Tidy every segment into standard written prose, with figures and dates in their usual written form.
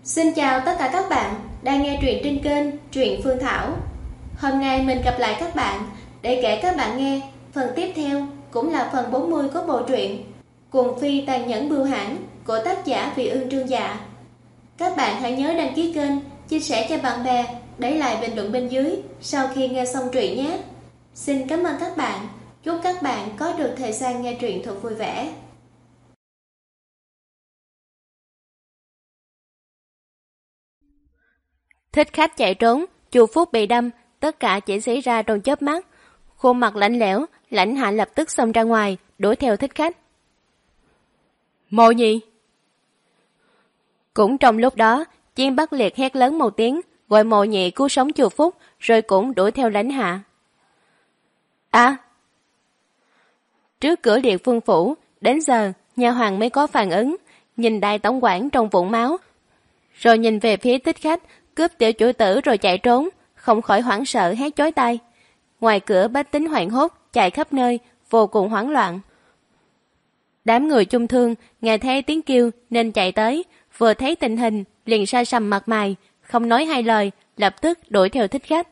Xin chào tất cả các bạn đang nghe truyện trên kênh Truyện Phương Thảo. Hôm nay mình gặp lại các bạn để kể các bạn nghe phần tiếp theo, cũng là phần 40 của bộ truyện Cuồng Phi Tàn Nhẫn Bưu Hãn của tác giả Vị Ương Trương Dạ. Các bạn hãy nhớ đăng ký kênh, chia sẻ cho bạn bè, để lại bình luận bên dưới sau khi nghe xong truyện nhé. Xin cảm ơn các bạn. Chúc các bạn có được thời gian nghe truyện thật vui vẻ. Thích khách chạy trốn, Chu Phúc bị đâm, tất cả chỉ xảy ra trong chớp mắt. Khuôn mặt lạnh lẽo, Lãnh Hạ lập tức xông ra ngoài, đuổi theo thích khách. Mộ Nhị! Cũng trong lúc đó, Chiến Bắc Liệt hét lớn một tiếng, gọi Mộ Nhị cứu sống Chu Phúc, rồi cũng đuổi theo Lãnh Hạ. Trước cửa Liệt Vương phủ, đến giờ nha hoàn mới có phản ứng, nhìn đại tổng quản trong vũng máu, rồi nhìn về phía thích khách cướp tiểu chủ tử rồi chạy trốn, không khỏi hoảng sợ hét chói tai. Ngoài cửa bách tính hoảng hốt chạy khắp nơi, vô cùng hoảng loạn. Đám người chung thương nghe thấy tiếng kêu nên chạy tới, vừa thấy tình hình liền sa sầm mặt mày, không nói hai lời, lập tức đuổi theo thích khách.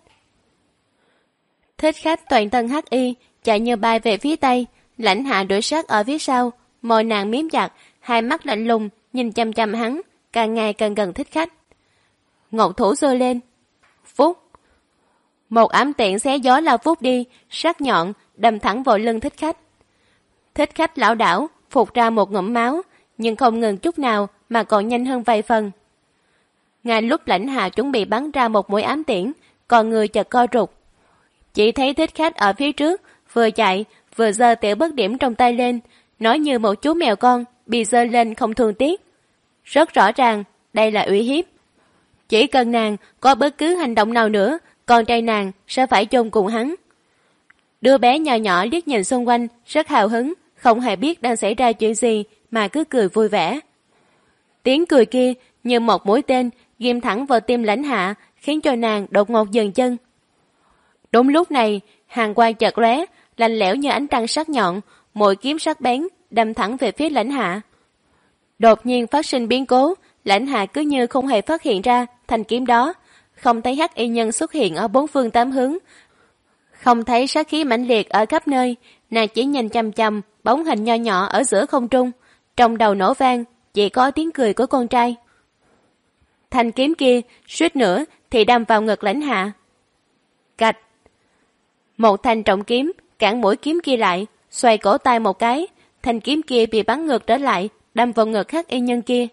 Thích khách toàn thân hắc y chạy như bay về phía tây, Lãnh Hạ đuổi sát ở phía sau, môi nàng miếm chặt, hai mắt lạnh lùng nhìn chăm chăm hắn, càng ngày càng gần thích khách. Ngọc thủ giơ lên, phúc, một ám tiện xé gió lao vút đi, sắc nhọn đâm thẳng vào lưng thích khách. Thích khách lảo đảo phụt ra một ngụm máu, nhưng không ngừng chút nào mà còn nhanh hơn vài phần. Ngay lúc Lãnh Hạ chuẩn bị bắn ra một mũi ám tiễn, còn người chợt co rụt. Chỉ thấy thích khách ở phía trước vừa chạy vừa giơ tiểu bất điểm trong tay lên, nói như một chú mèo con bị giơ lên không thương tiếc. Rất rõ ràng đây là uy hiếp. Chỉ cần nàng có bất cứ hành động nào nữa, con trai nàng sẽ phải chôn cùng hắn. Đứa bé nhỏ nhỏ liếc nhìn xung quanh rất hào hứng, không hề biết đang xảy ra chuyện gì mà cứ cười vui vẻ. Tiếng cười kia như một mũi tên ghim thẳng vào tim Lãnh Hạ, khiến cho nàng đột ngột dừng chân. Đúng lúc này, hàn quang chợt lóe, lạnh lẽo như ánh trăng sắc nhọn, mũi kiếm sắc bén đâm thẳng về phía Lãnh Hạ. Đột nhiên phát sinh biến cố, Lãnh Hạ cứ như không hề phát hiện ra thanh kiếm đó, không thấy hắc y nhân xuất hiện ở bốn phương tám hướng, không thấy sát khí mãnh liệt ở khắp nơi, nàng chỉ nhìn chằm chằm bóng hình nho nhỏ ở giữa không trung, trong đầu nổ vang chỉ có tiếng cười của con trai. Thanh kiếm kia suýt nữa thì đâm vào ngực Lãnh Hạ. Cạch! Một thanh trọng kiếm cản mũi kiếm kia lại, xoay cổ tay một cái, thanh kiếm kia bị bắn ngược trở lại, đâm vào ngực hắc y nhân kia.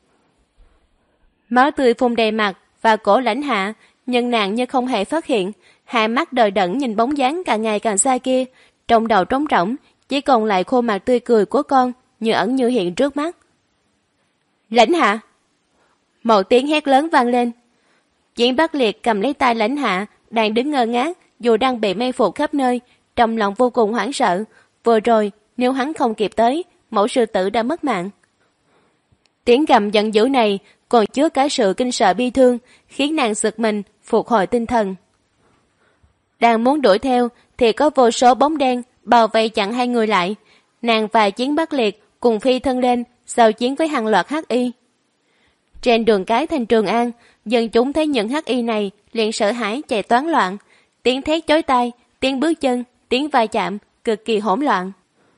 Máu tươi phun đầy mặt và cổ Lãnh Hạ, nhưng nàng như không hề phát hiện, hai mắt đờ đẫn nhìn bóng dáng càng ngày càng xa kia, trong đầu trống rỗng, chỉ còn lại khuôn mặt tươi cười của con như ẩn như hiện trước mắt. Lãnh Hạ! Một tiếng hét lớn vang lên. Chiến Bắc Liệt cầm lấy tay Lãnh Hạ, đang đứng ngơ ngác, dù đang bị mê phục khắp nơi, trong lòng vô cùng hoảng sợ. Vừa rồi, nếu hắn không kịp tới, mẫu sư tử đã mất mạng. Tiếng gầm giận dữ này còn chứa cả sự kinh sợ bi thương, khiến nàng giật mình, phục hồi tinh thần. Đang muốn đuổi theo, thì có vô số bóng đen bao vây chặn hai người lại. Nàng và Chiến Bắc Liệt cùng phi thân lên, giao chiến với hàng loạt hắc y. Trên đường cái thành Trường An, dân chúng thấy những hắc y này liền sợ hãi chạy toán loạn, tiếng thét chói tai, tiếng bước chân, tiếng va chạm, cực kỳ hỗn loạn.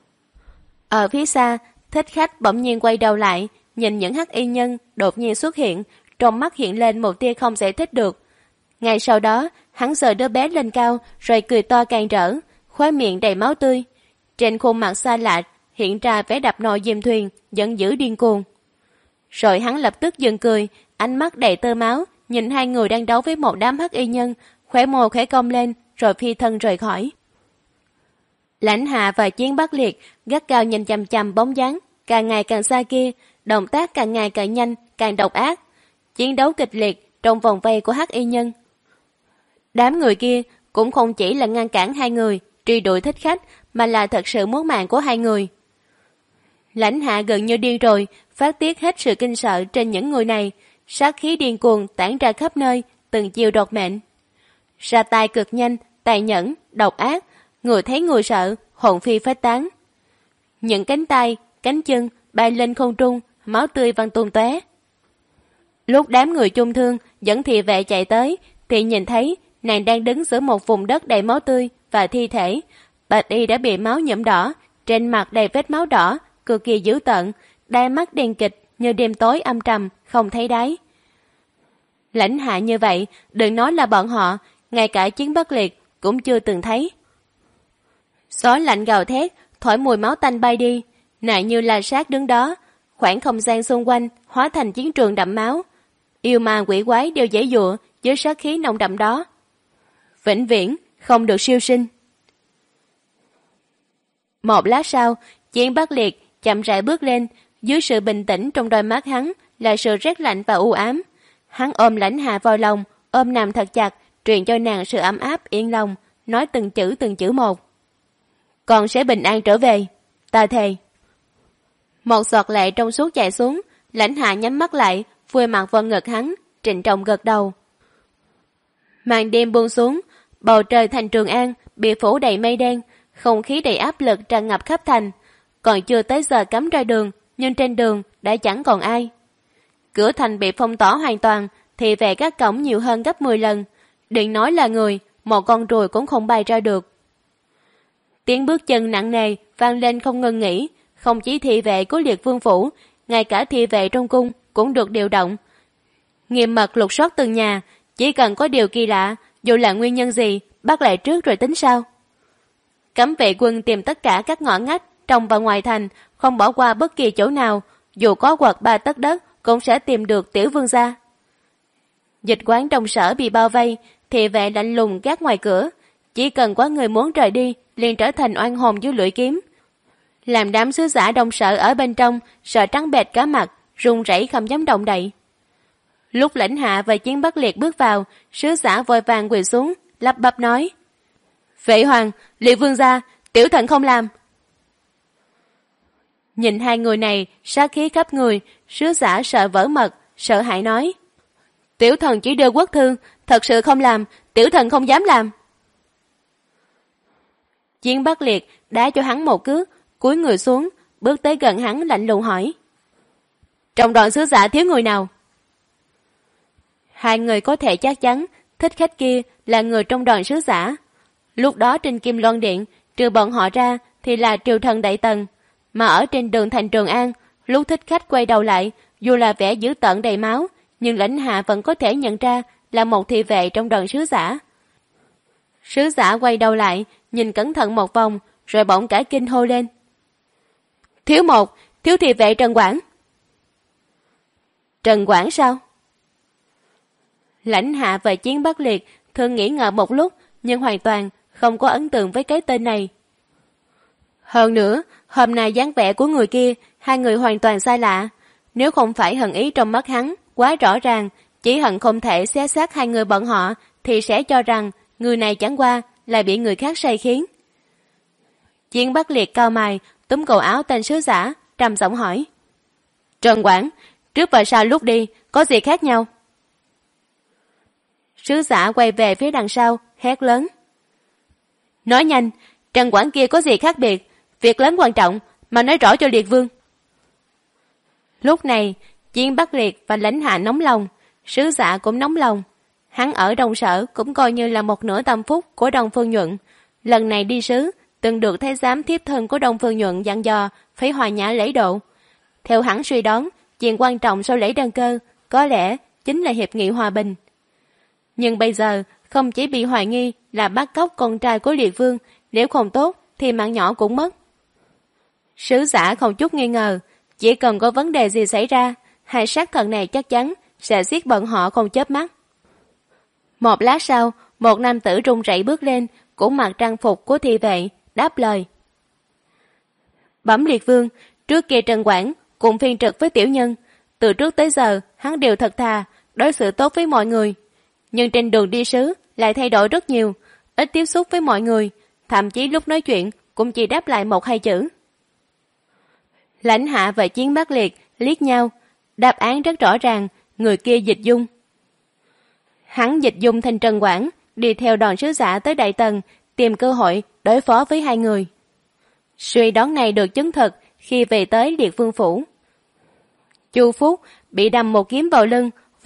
Ở phía xa, thích khách bỗng nhiên quay đầu lại, nhìn những hắc y nhân đột nhiên xuất hiện, trong mắt hiện lên một tia không giải thích được. Ngay sau đó, hắn giơ đứa bé lên cao, rồi cười to càn rỡ, khóe miệng đầy máu tươi. Trên khuôn mặt xa lạ hiện ra vẻ đập nồi diêm thuyền, giận dữ điên cuồng. Rồi hắn lập tức dừng cười, ánh mắt đầy tơ máu, nhìn hai người đang đấu với một đám hắc y nhân, khóe môi khẽ cong lên, rồi phi thân rời khỏi. Lãnh Hạ và Chiến Bắc Liệt gắt gao nhìn chằm chằm bóng dáng càng ngày càng xa kia, động tác càng ngày càng nhanh, càng độc ác, chiến đấu kịch liệt trong vòng vây của hắc y nhân. Đám người kia cũng không chỉ là ngăn cản hai người truy đuổi thích khách, mà là thật sự muốn mạng của hai người. Lãnh Hạ gần như điên rồi, phát tiết hết sự kinh sợ trên những người này, sát khí điên cuồng tản ra khắp nơi, từng chiêu đoạt mệnh. Ra tay cực nhanh, tàn nhẫn, độc ác, người thấy người sợ, hồn phi phách tán. Những cánh tay, cánh chân bay lên không trung, máu tươi văng tung tóe. Lúc đám người chung thương dẫn thị vệ chạy tới thì nhìn thấy nàng đang đứng giữa một vùng đất đầy máu tươi và thi thể. Bạch y đã bị máu nhuộm đỏ, trên mặt đầy vết máu đỏ, cực kỳ dữ tợn, đôi mắt đen kịch như đêm tối âm trầm, không thấy đáy. Lãnh Hạ như vậy, đừng nói là bọn họ, ngay cả Chiến Bất Liệt cũng chưa từng thấy. Gió lạnh gào thét, thổi mùi máu tanh bay đi, nàng như là sát đứng đó, khoảng không gian xung quanh hóa thành chiến trường đẫm máu. Yêu ma quỷ quái đều giãy giụa dưới sát khí nồng đậm đó. Vĩnh viễn không được siêu sinh. Một lát sau, Chiến Bất Liệt chậm rãi bước lên, dưới sự bình tĩnh trong đôi mắt hắn là sự rét lạnh và u ám. Hắn ôm Lãnh Hạ vào lòng, ôm nằm thật chặt, truyền cho nàng sự ấm áp yên lòng, nói từng chữ một. Con sẽ bình an trở về, ta thề. Một giọt lệ trong suốt chảy xuống, Lãnh Hạ nhắm mắt lại, vùi mặt vào ngực hắn, trịnh trọng gật đầu. Màn đêm buông xuống, bầu trời thành Trường An bị phủ đầy mây đen, không khí đầy áp lực tràn ngập khắp thành. Còn chưa tới giờ cấm ra đường, nhưng trên đường đã chẳng còn ai. Cửa thành bị phong tỏa hoàn toàn, thì về các cổng nhiều hơn gấp 10 lần. Đừng nói là người, một con ruồi cũng không bay ra được. Tiếng bước chân nặng nề vang lên không ngừng nghỉ, không chỉ thị vệ của Liệt Vương phủ, ngay cả thị vệ trong cung cũng được điều động. Nghiêm mật lục soát từng nhà, chỉ cần có điều kỳ lạ, dù là nguyên nhân gì, bắt lại trước rồi tính sau. Cấm vệ quân tìm tất cả các ngõ ngách trong và ngoài thành, không bỏ qua bất kỳ chỗ nào, dù có quật 3 tấc đất cũng sẽ tìm được tiểu vương gia. Dịch quán trong sở bị bao vây, thị vệ lạnh lùng gác ngoài cửa, chỉ cần có người muốn rời đi liền trở thành oan hồn dưới lưỡi kiếm, làm đám sứ giả đông sở ở bên trong sợ trắng bệch cả mặt, run rẩy không dám động đậy. Lúc Lãnh Hạ và Chiến Bất Liệt bước vào, sứ giả vội vàng quỳ xuống, lắp bắp nói: Vệ hoàng, Liệt vương gia, tiểu thần không làm. Nhìn hai người này sát khí khắp người, sứ giả sợ vỡ mật, sợ hãi nói: Tiểu thần chỉ đưa quốc thư, thật sự không làm, tiểu thần không dám làm. Chiến Bất Liệt đá cho hắn một cước, cúi người xuống, bước tới gần hắn lạnh lùng hỏi: Trong đoàn sứ giả thiếu người nào? Hai người có thể chắc chắn thích khách kia là người trong đoàn sứ giả. Lúc đó trên Kim Loan Điện, trừ bọn họ ra thì là triều thần Đại Tần, mà ở trên đường thành Trường An, lúc thích khách quay đầu lại, dù là vẻ dữ tợn đầy máu, nhưng Lãnh Hạ vẫn có thể nhận ra là một thị vệ trong đoàn sứ giả. Sứ giả quay đầu lại, nhìn cẩn thận một vòng, rồi bỗng cả kinh hô lên: Thiếu thị vệ Trần Quảng. Trần Quảng sao? Lãnh Hạ và Chiến Bất Liệt thường nghĩ ngợi một lúc, nhưng hoàn toàn không có ấn tượng với cái tên này. Hơn nữa, hôm nay dáng vẻ của người kia, hai người hoàn toàn xa lạ. Nếu không phải hận ý trong mắt hắn quá rõ ràng, chỉ hận không thể xé xác hai người bọn họ, thì sẽ cho rằng người này chẳng qua là bị người khác sai khiến. Chiến Bất Liệt cau mày, túm cổ áo tên sứ giả, trầm giọng hỏi: Trần Quảng, trước và sau lúc đi, có gì khác nhau? Sứ giả quay về phía đằng sau, hét lớn: Nói nhanh, Trần Quảng kia có gì khác biệt? Việc lớn quan trọng, mà nói rõ cho Liệt vương. Lúc này, Chiến Bất Liệt và Lãnh Hạ nóng lòng, sứ giả cũng nóng lòng. Hắn ở Đông Sở cũng coi như là một nửa tâm phúc của Đông Phương Nhuận. Lần này đi sứ, từng được thái giám thiếp thân của Đông Phương Nhuận dặn dò phải hòa nhã lễ độ. Theo hắn suy đoán, chuyện quan trọng sau lễ đăng cơ có lẽ chính là hiệp nghị hòa bình. Nhưng bây giờ không chỉ bị hoài nghi là bắt cóc con trai của Liệt vương, nếu không tốt thì mạng nhỏ cũng mất. Sứ giả không chút nghi ngờ, chỉ cần có vấn đề gì xảy ra, hai sát thần này chắc chắn sẽ giết bọn họ không chớp mắt. Một lát sau, một nam tử run rẩy bước lên, cũng mặc trang phục của thị vệ, đáp lời: Bẩm Liệt vương, trước kia Trần Quảng cùng phiên trực với tiểu nhân, từ trước tới giờ hắn đều thật thà, đối xử tốt với mọi người. Nhưng trên đường đi sứ lại thay đổi rất nhiều, ít tiếp xúc với mọi người, thậm chí lúc nói chuyện cũng chỉ đáp lại 1-2 chữ. Lãnh Hạ và Chiến Bất Liệt liếc nhau, đáp án rất rõ ràng, người kia Dịch Dung. Hắn Dịch Dung thành Trần Quảng, đi theo đoàn sứ giả tới Đại Tần, tìm cơ hội đối phó với hai người. Suy đoán này được chứng thực khi về tới Liệt Vương phủ. Chu Phúc bị đâm một kiếm vào lưng,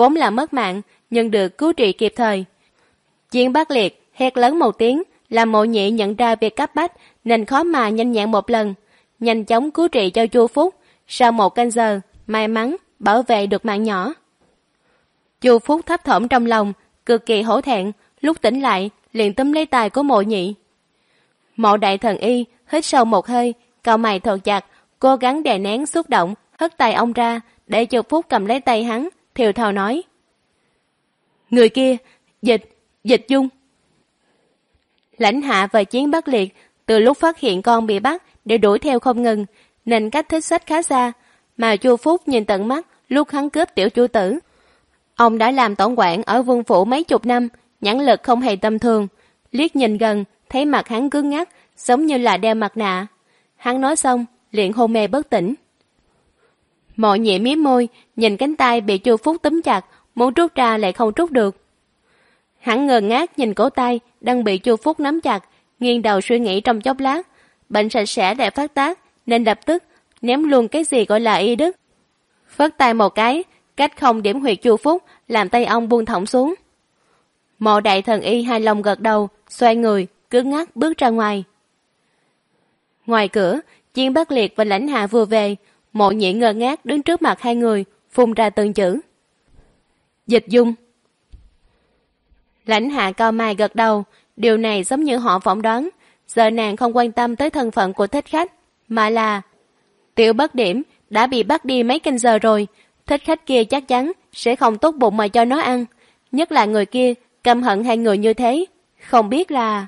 vốn là mất mạng, nhưng được cứu trị kịp thời. Chiến Bắc Liệt hét lớn một tiếng, làm Mộ Nhị nhận ra việc cấp bách nên khó mà nhanh nhẹn một lần, nhanh chóng cứu trị cho Chu Phúc. Sau 1 canh giờ, may mắn bảo vệ được mạng nhỏ. Chu Phúc thấp thỏm trong lòng, cực kỳ hổ thẹn, lúc tỉnh lại liền túm lấy tay của Mộ Nhị. Mộ Đại Thần Y hít sâu một hơi, cau mày thật chặt, cố gắng đè nén xúc động, hất tay ông ra để Chu Phúc cầm lấy tay hắn, thều thào nói: "Người kia, Dịch Dung." Lãnh Hạ và Chiến Bắc Liệt từ lúc phát hiện con bị bắt để đuổi theo không ngừng, nên cách thích sách khá xa, mà Chu Phúc nhìn tận mắt lúc hắn cướp tiểu chủ tử. Ông đã làm tổng quản ở Vương phủ mấy chục năm, nhãn lực không hề tầm thường. Liếc nhìn gần, thấy mặt hắn cứng ngắc, giống như là đeo mặt nạ. Hắn nói xong, liền hôn mê bất tỉnh. Mộ Nhị mím môi, nhìn cánh tay bị Chu Phúc túm chặt, muốn rút ra lại không rút được. Hắn ngơ ngác nhìn cổ tay đang bị Chu Phúc nắm chặt, nghiêng đầu suy nghĩ trong chốc lát. Bệnh sạch sẽ để phát tác, nên lập tức ném luôn cái gì gọi là y đức. Phất tay một cái, cách không điểm huyệt Chu Phúc, làm tay ông buông thõng xuống. Mộ Đại Thần Y hài lòng gật đầu, xoay người, cứng ngắc bước ra ngoài. Ngoài cửa, Chiến Bắc Liệt và Lãnh Hạ vừa về. Mộ Nhị ngơ ngác đứng trước mặt hai người, phun ra từng chữ: "Dịch Dung." Lãnh Hạ cau mày gật đầu, điều này giống như họ phỏng đoán. Giờ nàng không quan tâm tới thân phận của thích khách, mà là Tiểu Bất Điểm đã bị bắt đi mấy canh giờ rồi. Thích khách kia chắc chắn sẽ không tốt bụng mà cho nó ăn, nhất là người kia căm hận hai người như thế, không biết là...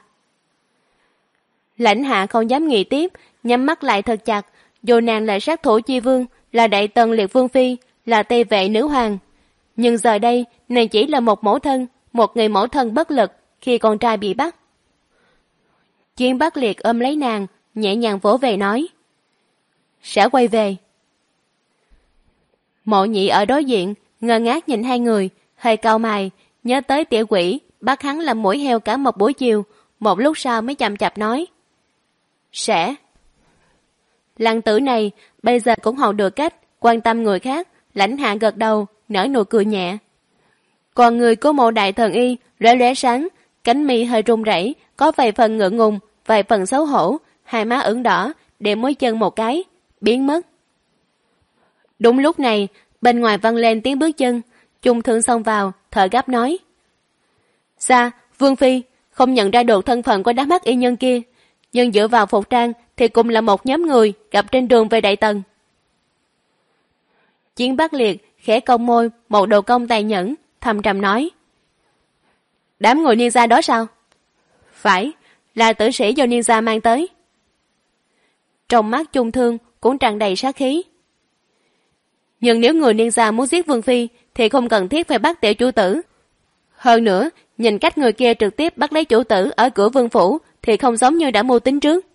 Lãnh Hạ không dám nghĩ tiếp, nhắm mắt lại thật chặt. Dù nàng là sát thủ chi vương, là đại tần liệt vương phi, là tây vệ nữ hoàng, nhưng giờ đây nàng chỉ là một mẫu thân, một người mẫu thân bất lực khi con trai bị bắt. Chiến Bắc Liệt ôm lấy nàng, nhẹ nhàng vỗ về nói: "Sẽ quay về." Mộ Nhị ở đối diện ngơ ngác nhìn hai người, hơi cau mày, nhớ tới tiểu quỷ bắt hắn làm mũi heo cả một buổi chiều, một lúc sau mới chậm chạp nói: "Sẽ." Lăng tử này bây giờ cũng học được cách quan tâm người khác. Lãnh Hạ gật đầu, nở nụ cười nhẹ. Còn người của Mộ Đại Thần Y lóe lóe sáng, cánh mi hơi run rẩy, có vài phần ngượng ngùng, vài phần xấu hổ, hai má ửng đỏ, để mối chân một cái, biến mất. Đúng lúc này, bên ngoài vang lên tiếng bước chân. Trung Thương xông vào, thở gấp nói: "Sa, Vương phi, không nhận ra được thân phận của đám hắc y nhân kia, nhưng dựa vào phục trang thì cũng là một nhóm người gặp trên đường về Đại Tần." Chiến Bắc Liệt khẽ cong môi, một đồ công tài nhẫn, thầm trầm nói: "Đám người Niên gia đó sao?" "Phải, là tử sĩ do Niên gia mang tới." Trong mắt Trung Thương cũng tràn đầy sát khí. "Nhưng nếu người Niên gia muốn giết Vương phi thì không cần thiết phải bắt tiểu chủ tử. Hơn nữa, nhìn cách người kia trực tiếp bắt lấy chủ tử ở cửa vương phủ thì không giống như đã mưu tính trước."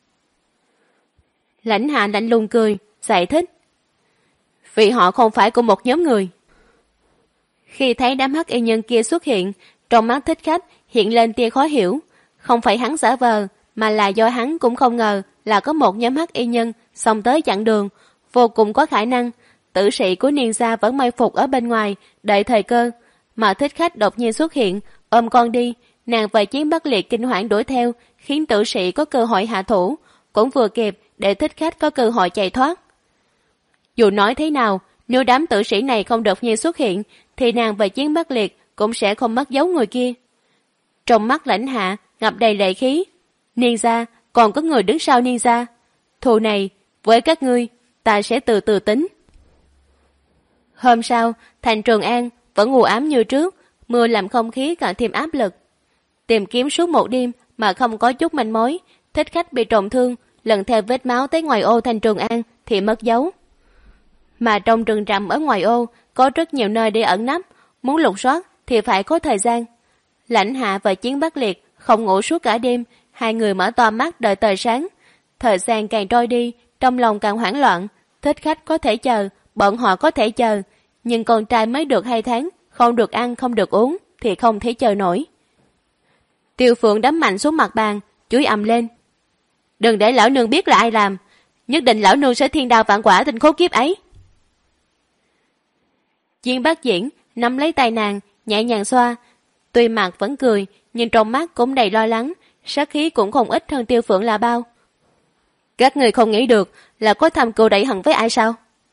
Lãnh Hạ lạnh lùng cười, giải thích: "Vì họ không phải của một nhóm người." Khi thấy đám hắc y nhân kia xuất hiện, trong mắt thích khách hiện lên tia khó hiểu. Không phải hắn giả vờ, mà là do hắn cũng không ngờ là có một nhóm hắc y nhân xông tới chặn đường. Vô cùng có khả năng tử sĩ của Niên gia vẫn mai phục ở bên ngoài đợi thời cơ, mà thích khách đột nhiên xuất hiện ôm con đi. Nàng và Chiến Bắc Liệt kinh hoảng đuổi theo, khiến tử sĩ có cơ hội hạ thủ, cũng vừa kịp để thích khách có cơ hội chạy thoát. Dù nói thế nào, nếu đám tử sĩ này không đột nhiên xuất hiện thì nàng và Chiến Bắc Liệt cũng sẽ không mất dấu người kia. Trong mắt Lãnh Hạ ngập đầy lệ khí. Niên gia, còn có người đứng sau Niên gia. Thù này với các ngươi ta sẽ từ từ tính. Hôm sau, thành Trường An vẫn u ám như trước, mưa làm không khí càng thêm áp lực. Tìm kiếm suốt một đêm mà không có chút manh mối. Thích khách bị trọng thương, lần theo vết máu tới ngoài ô thành Trường An thì mất dấu. Mà trong rừng rậm ở ngoài ô có rất nhiều nơi để ẩn nấp, muốn lục soát thì phải có thời gian. Lãnh Hạ và Chiến Bắc Liệt không ngủ suốt cả đêm, hai người mở to mắt đợi tờ sáng. Thời gian càng trôi đi, trong lòng càng hoảng loạn. Thích khách có thể chờ, bọn họ có thể chờ, nhưng con trai mới được 2 tháng, không được ăn không được uống thì không thể chờ nổi. Tiêu Phượng đấm mạnh xuống mặt bàn, chửi ầm lên: "Đừng để lão nương biết là ai làm, nhất định lão nương sẽ thiên đao vạn quả tên khốn kiếp ấy." Chiến Bắc Diễn nắm lấy tay nàng, nhẹ nhàng xoa. Tuy mặt vẫn cười, nhưng trong mắt cũng đầy lo lắng, sát khí cũng không ít hơn Tiêu Phượng là bao. Các người không nghĩ được là có thầm cừu đẩy hận với ai sao?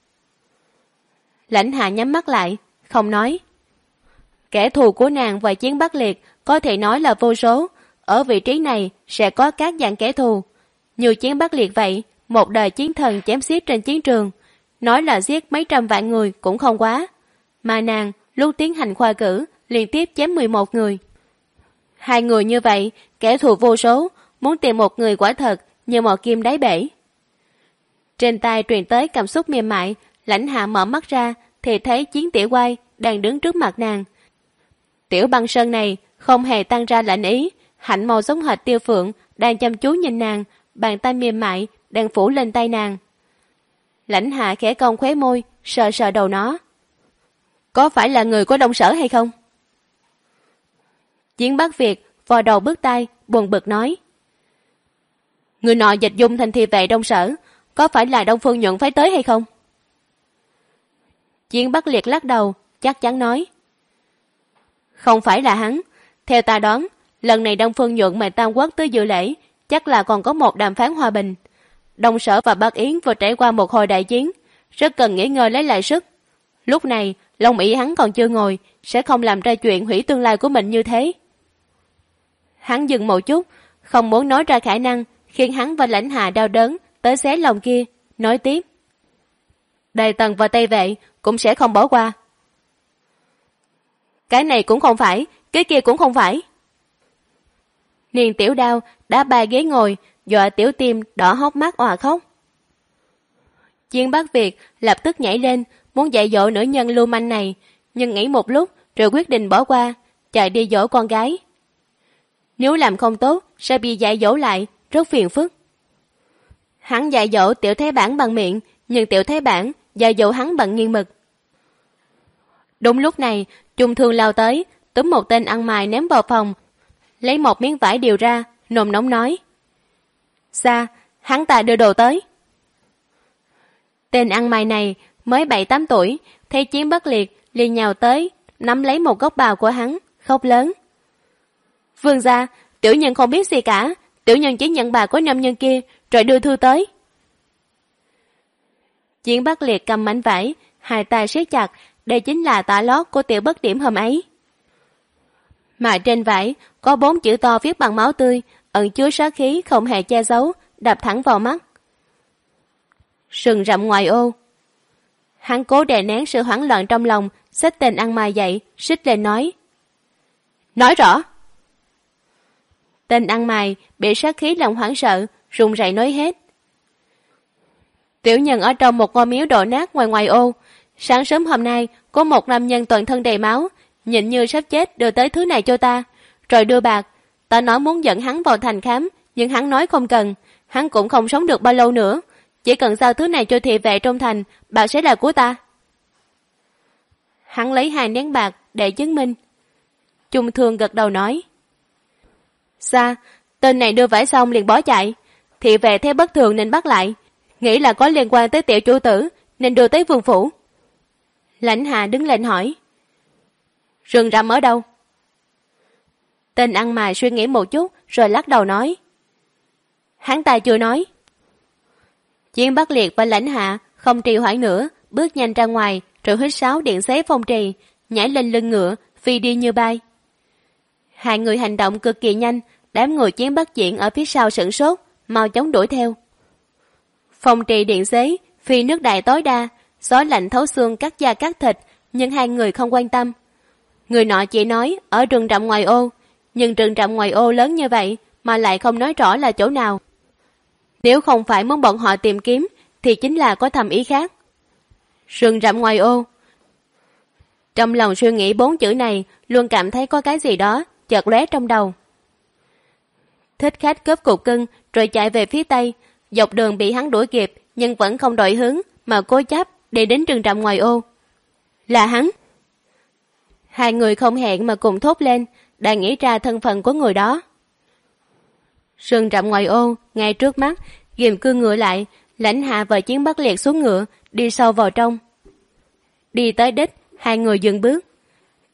Lãnh Hạ nhắm mắt lại, không nói. Kẻ thù của nàng và Chiến Bắc Liệt có thể nói là vô số. Ở vị trí này sẽ có các dạng kẻ thù. Như Chiến Bắc Liệt vậy, một đời chiến thần chém xiết trên chiến trường. Nói là giết mấy trăm vạn người cũng không quá. Mà nàng lúc tiến hành khoa cử liên tiếp chém 11 người. Hai người như vậy, kẻ thù vô số, muốn tìm một người quả thật như mò kim đáy bể. Trên tay truyền tới cảm xúc mềm mại, Lãnh Hạ mở mắt ra thì thấy Chiến Tiểu Quay đang đứng trước mặt nàng. Tiểu Băng Sơn này không hề tăng ra lạnh ý, hạnh màu giống hệt Tiêu Phượng đang chăm chú nhìn nàng, bàn tay mềm mại đang phủ lên tay nàng. Lãnh Hạ khẽ cong khóe môi, sờ sờ đầu nó. Có phải là người của Đông Sở hay không? Chiến Bắc Việt vò đầu bứt tai, buồn bực nói. Người nọ dịch dung thành thị vệ Đông Sở, có phải là Đông Phương Nhuận phái tới hay không? Chiến Bắc Liệt lắc đầu, chắc chắn nói. Không phải là hắn. Theo ta đoán, lần này Đông Phương Nhuận mời Tam Quốc tới dự lễ, chắc là còn có một đàm phán hòa bình. Đông Sở và Bắc Yến vừa trải qua một hồi đại chiến, rất cần nghỉ ngơi lấy lại sức. Lúc này, Long ỷ hắn còn chưa ngồi, sẽ không làm ra chuyện hủy tương lai của mình như thế. Hắn dừng một chút, không muốn nói ra khả năng khiến hắn và Lãnh Hạ đau đớn tới xé lòng kia, nói tiếp. Đại Tần và Tây Vệ cũng sẽ không bỏ qua. Cái này cũng không phải, cái kia cũng không phải. Niên Tiểu Đao đã 3 ghế ngồi, dọa Tiểu Tim đỏ hốc mắt òa khóc. Chiến Bắc Việt lập tức nhảy lên, muốn dạy dỗ nữ nhân lưu manh này, nhưng nghĩ một lúc rồi quyết định bỏ qua, chạy đi dỗ con gái. Nếu làm không tốt sẽ bị dạy dỗ lại, rất phiền phức. Hắn dạy dỗ Tiểu Thế Bản bằng miệng, nhưng Tiểu Thế Bản dạy dỗ hắn bằng nghiêng mực. Đúng lúc này, Trung Thương lao tới, túm một tên ăn mày ném vào phòng, lấy một miếng vải điều ra, nôn nóng nói. Xa, hắn ta đưa đồ tới. Tên ăn mày này mới 7-8 tuổi, thấy Chiến Bắc Liệt liền nhào tới, nắm lấy một góc bào của hắn, khóc lớn. Vương gia, tiểu nhân không biết gì cả, tiểu nhân chỉ nhận bà của nam nhân kia, rồi đưa thư tới. Chiến Bắc Liệt cầm mảnh vải, hai tay siết chặt, đây chính là tả lót của Tiểu Bất Điểm hôm ấy. Mà trên vải có 4 chữ to viết bằng máu tươi, ẩn chứa sát khí không hề che giấu, đập thẳng vào mắt. Rừng rậm ngoài ô. Hắn cố đè nén sự hoảng loạn trong lòng, xách tên ăn mày dậy, xích lên nói. Nói rõ. Tên ăn mày bị sát khí lòng hoảng sợ, run rẩy nói hết. Tiểu nhân ở trong một ngôi miếu đổ nát ngoài ô. Sáng sớm hôm nay có một nam nhân toàn thân đầy máu, nhìn như sắp chết, đưa tới thứ này cho ta, rồi đưa bạc. Ta nói muốn dẫn hắn vào thành khám, nhưng hắn nói không cần, hắn cũng không sống được bao lâu nữa, chỉ cần giao thứ này cho thị vệ trong thành, bạc sẽ là của ta. Hắn lấy 2 nén bạc để chứng minh. Trung Thương gật đầu nói. Xa, tên này đưa vải xong liền bỏ chạy, thị vệ thấy bất thường nên bắt lại, nghĩ là có liên quan tới tiểu chủ tử nên đưa tới vương phủ. Lãnh Hạ đứng lên hỏi. Rừng rậm ở đâu? Tên ăn mày suy nghĩ một chút rồi lắc đầu nói. Hắn ta chưa nói. Chiến Bắc Liệt và Lãnh Hạ không trì hoãn nữa, bước nhanh ra ngoài rồi huýt sáo điện xế phong trì, nhảy lên lưng ngựa, phi đi như bay. Hai người hành động cực kỳ nhanh, đám người Chiến Bắc Diễn ở phía sau sửng sốt, mau chóng đuổi theo. Phong trì điện xế, phi nước đại tối đa, gió lạnh thấu xương cắt da cắt thịt, nhưng hai người không quan tâm. Người nọ chỉ nói ở rừng rậm ngoài ô, nhưng rừng rậm ngoài ô lớn như vậy mà lại không nói rõ là chỗ nào. Nếu không phải muốn bọn họ tìm kiếm thì chính là có thầm ý khác. Rừng rậm ngoài ô. Trong lòng suy nghĩ 4 chữ này, luôn cảm thấy có cái gì đó chợt lóe trong đầu. Thích Khách cướp cục cưng rồi chạy về phía tây, dọc đường bị hắn đuổi kịp nhưng vẫn không đổi hướng mà cố chấp đi đến rừng rậm ngoài ô. Là hắn. Hai người không hẹn mà cùng thốt lên, đang nghĩ ra thân phận của người đó. Rừng rậm ngoài ô, ngay trước mắt, ghìm cương ngựa lại, Lãnh Hạ và Chiến Bắc Liệt xuống ngựa, đi sâu vào trong. Đi tới đích, hai người dừng bước.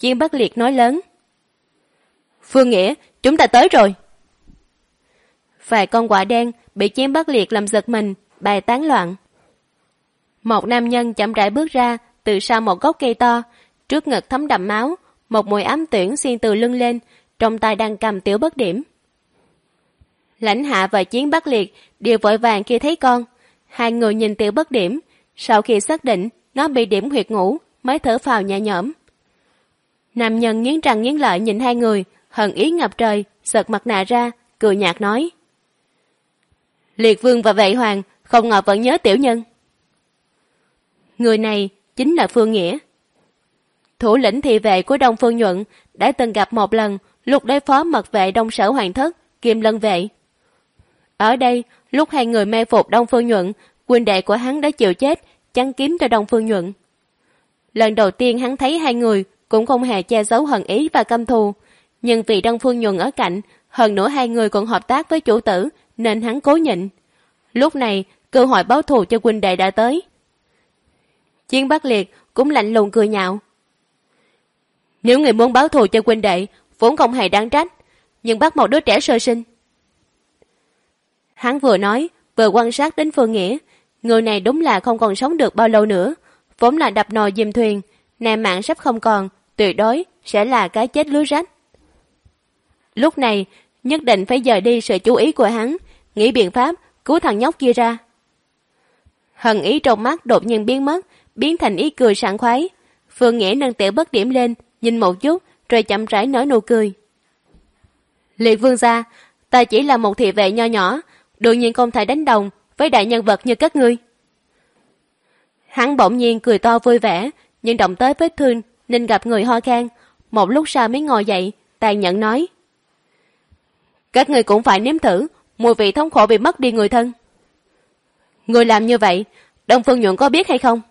Chiến Bắc Liệt nói lớn. Phương Nghĩa, chúng ta tới rồi. Vài con quạ đen bị Chiến Bắc Liệt làm giật mình, bay tán loạn. Một nam nhân chậm rãi bước ra từ sau một gốc cây to, trước ngực thấm đậm máu, một mũi ám tuyển xuyên từ lưng lên, trong tay đang cầm tiểu bất điểm. Lãnh Hạ và Chiến Bắc Liệt đều vội vàng khi thấy con. Hai người nhìn tiểu bất điểm, sau khi xác định nó bị điểm huyệt ngũ mới thở phào nhẹ nhõm. Nam nhân nghiến răng nghiến lợi nhìn hai người, hận ý ngập trời, giật mặt nạ ra, cười nhạt nói. Liệt Vương và Vệ Hoàng không ngờ vẫn nhớ tiểu nhân. Người này chính là Phương Nghĩa. Thủ lĩnh thị vệ của Đông Phương Nhuận đã từng gặp một lần lúc đối phó mật vệ Đông Sở Hoàng Thất, Kim Lân Vệ. Ở đây, lúc hai người mai phục Đông Phương Nhuận, huynh đệ của hắn đã chịu chết, chắn kiếm cho Đông Phương Nhuận. Lần đầu tiên hắn thấy hai người cũng không hề che giấu hận ý và căm thù, nhưng vì Đông Phương Nhuận ở cạnh, hơn nữa hai người còn hợp tác với chủ tử, nên hắn cố nhịn. Lúc này, cơ hội báo thù cho huynh đệ đã tới. Chiến Bắc Liệt cũng lạnh lùng cười nhạo. Nếu người muốn báo thù cho huynh đệ, vốn không hề đáng trách, nhưng bắt một đứa trẻ sơ sinh. Hắn vừa nói, vừa quan sát đến Phương Nghĩa. Người này đúng là không còn sống được bao lâu nữa, vốn là đập nồi dìm thuyền, nay mạng sắp không còn, tuyệt đối sẽ là cái chết lưới rách. Lúc này, nhất định phải dời đi sự chú ý của hắn, nghĩ biện pháp cứu thằng nhóc kia ra. Hận ý trong mắt đột nhiên biến mất, biến thành ý cười sảng khoái. Phương Nghĩa nâng tiểu bất điểm lên, nhìn một chút, rồi chậm rãi nở nụ cười. Liệt Vương gia, ta chỉ là một thị vệ nho nhỏ, đương nhiên không thể đánh đồng với đại nhân vật như các ngươi. Hắn bỗng nhiên cười to vui vẻ, nhưng động tới vết thương nên gặp người ho khan. Một lúc sau mới ngồi dậy, tàn nhẫn nói. Các ngươi cũng phải nếm thử mùi vị thống khổ vì mất đi người thân. Người làm như vậy, Đông Phương Nhuận có biết hay không?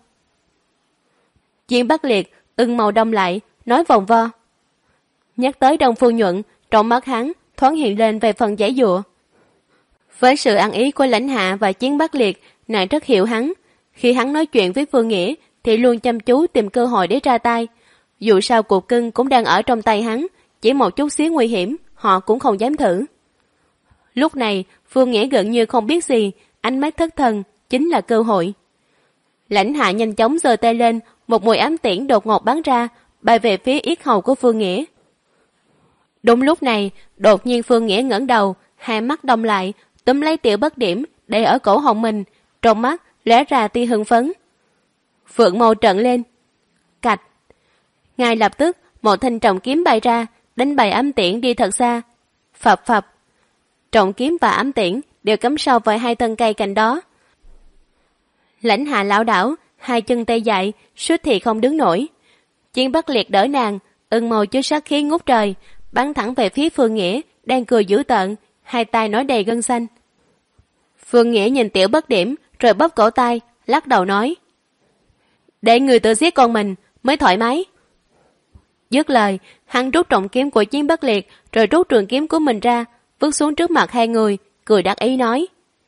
Chiến Bắc Liệt ưng màu đông lại, nói vòng vo. Nhắc tới Đông Phương Nhuận, trong mắt hắn thoáng hiện lên về phần giãy giụa. Với sự ăn ý của Lãnh Hạ và Chiến Bắc Liệt, nàng rất hiểu hắn. Khi hắn nói chuyện với Phương Nghĩa thì luôn chăm chú tìm cơ hội để ra tay. Dù sao cục cưng cũng đang ở trong tay hắn, chỉ một chút xíu nguy hiểm họ cũng không dám thử. Lúc này Phương Nghĩa gần như không biết gì, ánh mắt thất thần chính là cơ hội. Lãnh Hạ nhanh chóng giơ tay lên, một mũi ám tiễn đột ngột bắn ra, bay về phía yết hầu của Phương Nghĩa. Đúng lúc này, đột nhiên Phương Nghĩa ngẩng đầu, hai mắt đông lại, túm lấy tiểu bất điểm để ở cổ họng mình, trong mắt lóe ra tia hưng phấn. Phượng mâu trợn lên, cạch. Ngay lập tức, một thanh trọng kiếm bay ra, đánh bày ám tiễn đi thật xa. Phập phập. Trọng kiếm và ám tiễn đều cắm sâu vào hai thân cây cạnh đó. Lãnh Hạ lảo đảo, hai chân tê dại, suýt thì không đứng nổi. Chiến Bắc Liệt đỡ nàng, ưng màu chứa sát khí ngút trời, bắn thẳng về phía Phương Nghĩa đang cười dữ tợn, hai tay nói đầy gân xanh. Phương Nghĩa nhìn tiểu bất điểm rồi bóp cổ tay, lắc đầu nói. Để người tự giết con mình mới thoải mái. Dứt lời, hắn rút trọng kiếm của Chiến Bắc Liệt rồi rút trường kiếm của mình ra, vứt xuống trước mặt hai người, cười đắc ý nói.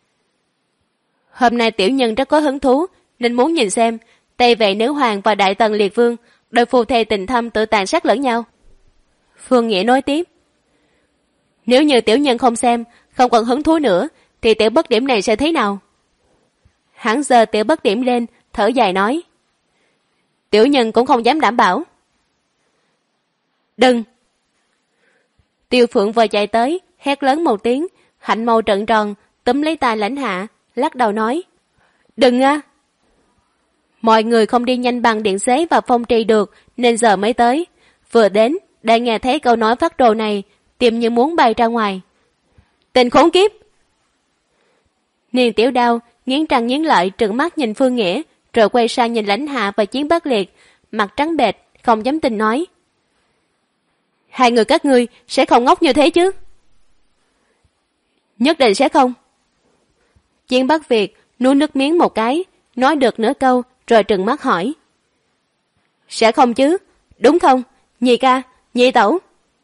Hôm nay tiểu nhân rất có hứng thú, nên muốn nhìn xem Tây Vệ Nữ Hoàng và Đại Tần Liệt Vương đôi phu thê tình thâm tự tàn sát lẫn nhau. Phương Nghĩa nói tiếp. Nếu như tiểu nhân không xem, không còn hứng thú nữa, thì tiểu bất điểm này sẽ thế nào? Hắn giơ tiểu bất điểm lên, thở dài nói. Tiểu nhân cũng không dám đảm bảo. Đừng! Tiêu Phượng vừa chạy tới, hét lớn một tiếng, hạnh màu trợn tròn, túm lấy tay Lãnh Hạ, lắc đầu nói. Đừng a! Mọi người không đi nhanh bằng điện xế và phong trì được, nên giờ mới tới. Vừa đến, đã nghe thấy câu nói phát rồ này, tim như muốn bay ra ngoài. Tên khốn kiếp! Niên Tiểu Đao nghiến răng nghiến lợi trừng mắt nhìn Phương Nghĩa, rồi quay sang nhìn Lãnh Hạ và Chiến Bắc Liệt, mặt trắng bệch, không dám tin nói. Hai người các ngươi sẽ không ngốc như thế chứ? Nhất định sẽ không. Chiến Bắc Việt nuốt nước miếng một cái, nói được nửa câu rồi trừng mắt hỏi. Sẽ không chứ, đúng không? Nhị ca, nhị tẩu.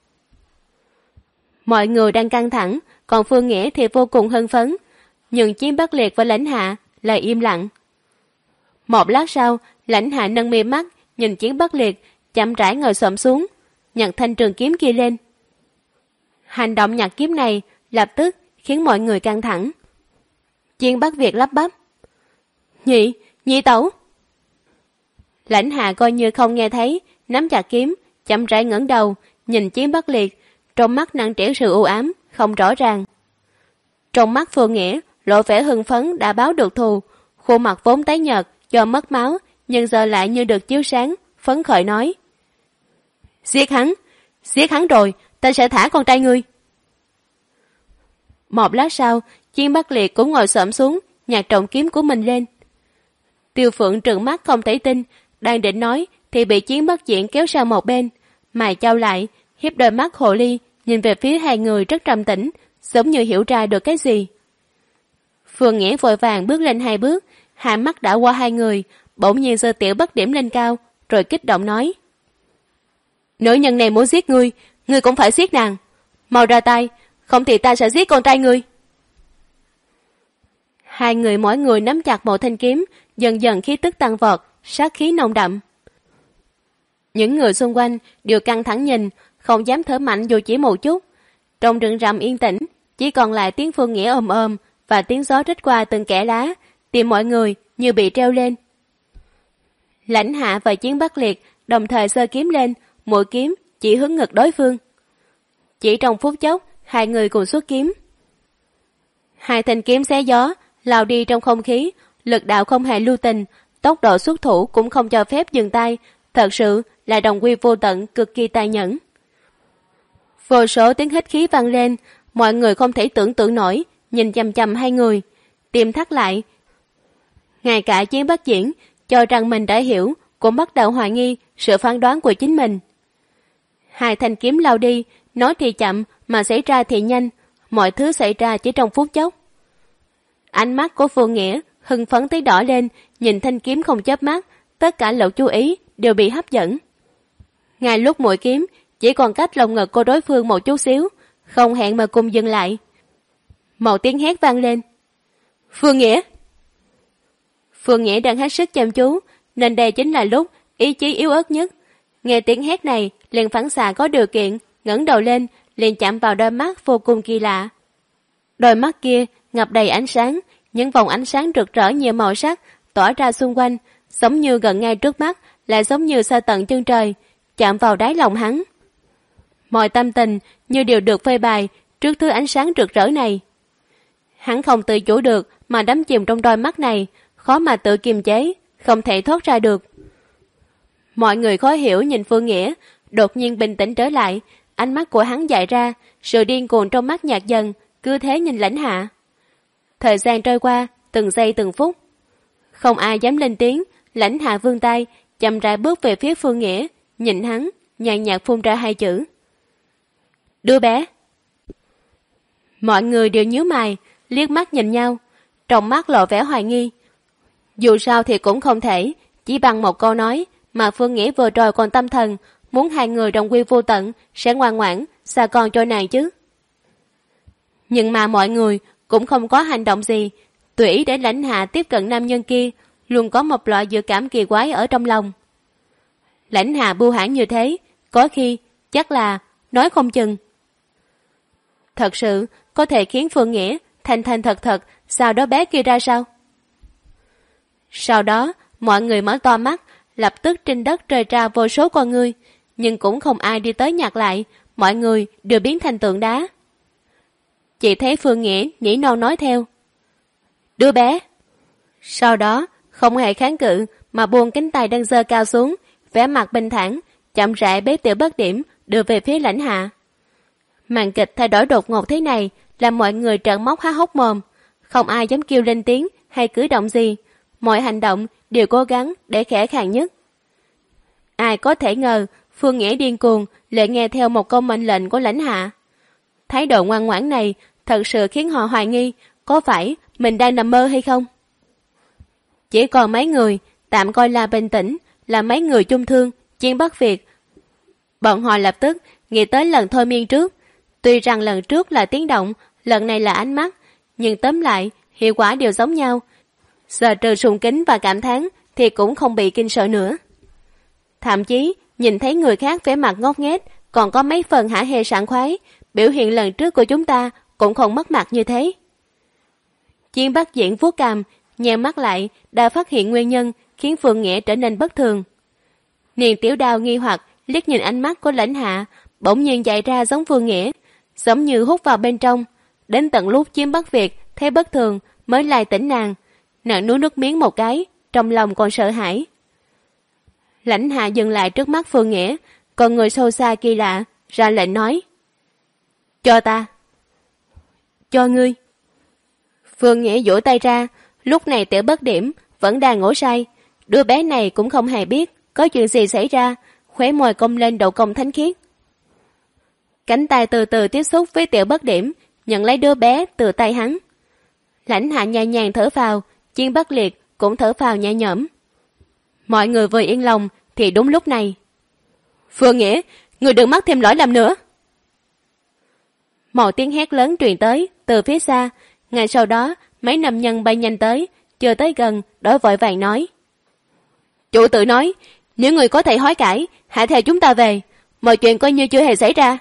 Mọi người đang căng thẳng, còn Phương Nghĩa thì vô cùng hưng phấn, nhưng Chiến Bắc Liệt và Lãnh Hạ lại im lặng. Một lát sau, Lãnh Hạ nâng mi mắt nhìn Chiến Bắc Liệt, chậm rãi ngồi xổm xuống, nhặt thanh trường kiếm kia lên. Hành động nhặt kiếm này lập tức khiến mọi người căng thẳng. Chiên Bắc Việt lắp bắp: Nhị tẩu. Lãnh Hạ coi như không nghe thấy, nắm chặt kiếm, chậm rãi ngẩng đầu, nhìn Chiến Bắc Liệt, trong mắt nặng trĩu sự u ám, không rõ ràng. Trong mắt Phương Nghĩa lộ vẻ hưng phấn đã báo được thù, khuôn mặt vốn tái nhợt do mất máu, nhưng giờ lại như được chiếu sáng, phấn khởi nói: giết hắn rồi, ta sẽ thả con trai ngươi. Một lát sau, Chiến Bắc Liệt cũng ngồi xổm xuống, nhặt trọng kiếm của mình lên. Tiêu Phượng trừng mắt không thể tin, đang định nói thì bị Chiến Bắc Diễn kéo sang một bên, mày chau lại, hiếp đôi mắt hồ ly, nhìn về phía hai người rất trầm tĩnh, giống như hiểu ra được cái gì. Phương Nghĩa vội vàng bước lên 2 bước, hai mắt đã qua hai người, bỗng nhiên giơ tiểu bất điểm lên cao, rồi kích động nói: nữ nhân này muốn giết ngươi, ngươi cũng phải giết nàng. Mau ra tay, không thì ta sẽ giết con trai ngươi. Hai người mỗi người nắm chặt một thanh kiếm, dần dần khí tức tăng vọt, sát khí nồng đậm. Những người xung quanh đều căng thẳng nhìn, không dám thở mạnh dù chỉ một chút. Trong rừng rậm yên tĩnh, chỉ còn lại tiếng Phương Nghĩa ồm ồm và tiếng gió rít qua từng kẽ lá, tìm mọi người như bị treo lên. Lãnh Hạ và Chiến Bắc Liệt đồng thời giơ kiếm lên, mũi kiếm chỉ hướng ngực đối phương. Chỉ trong phút chốc, hai người cùng xuất kiếm. Hai thanh kiếm xé gió, lao đi trong không khí, lực đạo không hề lưu tình, tốc độ xuất thủ cũng không cho phép dừng tay, thật sự là đồng quy vô tận, cực kỳ tàn nhẫn. Vô số tiếng hít khí vang lên, mọi người không thể tưởng tượng nổi, nhìn chằm chằm hai người, tim thắt lại. Ngay cả Chiến Bắc Diễn cho rằng mình đã hiểu, cũng bắt đầu hoài nghi sự phán đoán của chính mình. Hai thanh kiếm lao đi, nói thì chậm mà xảy ra thì nhanh, mọi thứ xảy ra chỉ trong phút chốc. Ánh mắt của Phương Nghĩa hưng phấn tới đỏ lên, nhìn thanh kiếm không chớp mắt, tất cả lực chú ý đều bị hấp dẫn. Ngay lúc mũi kiếm chỉ còn cách lồng ngực của đối phương một chút xíu, không hẹn mà cùng dừng lại. Một tiếng hét vang lên: Phương Nghĩa! Phương Nghĩa đang hết sức chăm chú, nên đây chính là lúc ý chí yếu ớt nhất. Nghe tiếng hét này, liền phản xạ có điều kiện, ngẩng đầu lên, liền chạm vào đôi mắt vô cùng kỳ lạ. Đôi mắt kia ngập đầy ánh sáng, những vòng ánh sáng rực rỡ nhiều màu sắc tỏa ra xung quanh, giống như gần ngay trước mắt, lại giống như xa tận chân trời, chạm vào đáy lòng hắn. Mọi tâm tình như đều được phơi bày trước thứ ánh sáng rực rỡ này. Hắn không tự chủ được mà đắm chìm trong đôi mắt này, khó mà tự kiềm chế, không thể thoát ra được. Mọi người khó hiểu nhìn Phương Nghĩa, đột nhiên bình tĩnh trở lại, ánh mắt của hắn dại ra, sự điên cuồng trong mắt nhạt dần, cứ thế nhìn Lãnh Hạ. Thời gian trôi qua, từng giây từng phút. Không ai dám lên tiếng, Lãnh Hạ vươn tay, chậm rãi bước về phía Phương Nghĩa, nhìn hắn, nhàn nhạt phun ra 2 chữ: đứa bé. Mọi người đều nhíu mày, liếc mắt nhìn nhau, trong mắt lộ vẻ hoài nghi. Dù sao thì cũng không thể, chỉ bằng một câu nói mà Phương Nghĩa vừa rồi còn tâm thần, muốn hai người đồng quy vô tận, sẽ ngoan ngoãn xa con cho nàng chứ. Nhưng mà mọi người cũng không có hành động gì, tùy ý để Lãnh Hạ tiếp cận nam nhân kia, luôn có một loại dự cảm kỳ quái ở trong lòng. Lãnh Hạ bưu hãn như thế, có khi chắc là nói không chừng. Thật sự có thể khiến Phương Nghĩa thành thành thật thật sao đó bé kia ra sao? Sau đó mọi người mở to mắt, lập tức trên đất rơi ra vô số con ngươi, nhưng cũng không ai đi tới nhặt lại, mọi người đều biến thành tượng đá. Chỉ thấy Phương Nghĩa nhỉ non nói theo: đứa bé. Sau đó không hề kháng cự mà buông cánh tay đang giơ cao xuống, vẻ mặt bình thản, chậm rãi bế tiểu bất điểm đưa về phía Lãnh Hạ. Màn kịch thay đổi đột ngột thế này làm mọi người trợn mắt há hốc mồm, không ai dám kêu lên tiếng hay cử động gì, mọi hành động đều cố gắng để khẽ khàng nhất. Ai có thể ngờ Phương Nghĩa điên cuồng lại nghe theo một câu mệnh lệnh của Lãnh Hạ. Thái độ ngoan ngoãn này thật sự khiến họ hoài nghi có phải mình đang nằm mơ hay không. Chỉ còn mấy người tạm coi là bình tĩnh, là mấy người chung thương Chiến Bắc Việt. Bọn họ lập tức nghĩ tới lần thôi miên trước, tuy rằng lần trước là tiếng động, lần này là ánh mắt, nhưng tóm lại hiệu quả đều giống nhau. Giờ trừ sùng kính và cảm thán thì cũng không bị kinh sợ nữa. Thậm chí nhìn thấy người khác vẻ mặt ngốc nghếch, còn có mấy phần hả hê sảng khoái, biểu hiện lần trước của chúng ta cũng không mất mặt như thế. Chiến Bắc Diễn vuốt cằm, nheo mắt lại, đã phát hiện nguyên nhân khiến Phương Nghĩa trở nên bất thường. Niên Tiểu Đao nghi hoặc liếc nhìn ánh mắt của Lãnh Hạ, bỗng nhiên chạy ra giống Phương Nghĩa, giống như hút vào bên trong. Đến tận lúc Chiến Bắc Việt thấy bất thường mới lai tỉnh nàng nuốt nước miếng một cái, trong lòng còn sợ hãi. Lãnh Hạ dừng lại trước mắt Phương Nghĩa, còn người sâu xa kỳ lạ, ra lệnh nói: cho ta. Cho ngươi. Phương Nghĩa duỗi tay ra, lúc này Tiểu Bất Điểm vẫn đang ngủ say, đứa bé này cũng không hề biết có chuyện gì xảy ra, khóe môi cong lên độ cong thánh khiết. Cánh tay từ từ tiếp xúc với Tiểu Bất Điểm, nhận lấy đứa bé từ tay hắn. Lãnh Hạ nhẹ nhàng thở phào, Chiến Bắc Liệt cũng thở phào nhẹ nhõm. Mọi người vừa yên lòng thì đúng lúc này: Phương Nghĩa, người đừng mắc thêm lỗi lầm nữa. Một tiếng hét lớn truyền tới từ phía xa. Ngay sau đó mấy nam nhân bay nhanh tới, chưa tới gần đối vội vàng nói: chủ tử nói nếu người có thể hối cải, hãy theo chúng ta về, mọi chuyện coi như chưa hề xảy ra.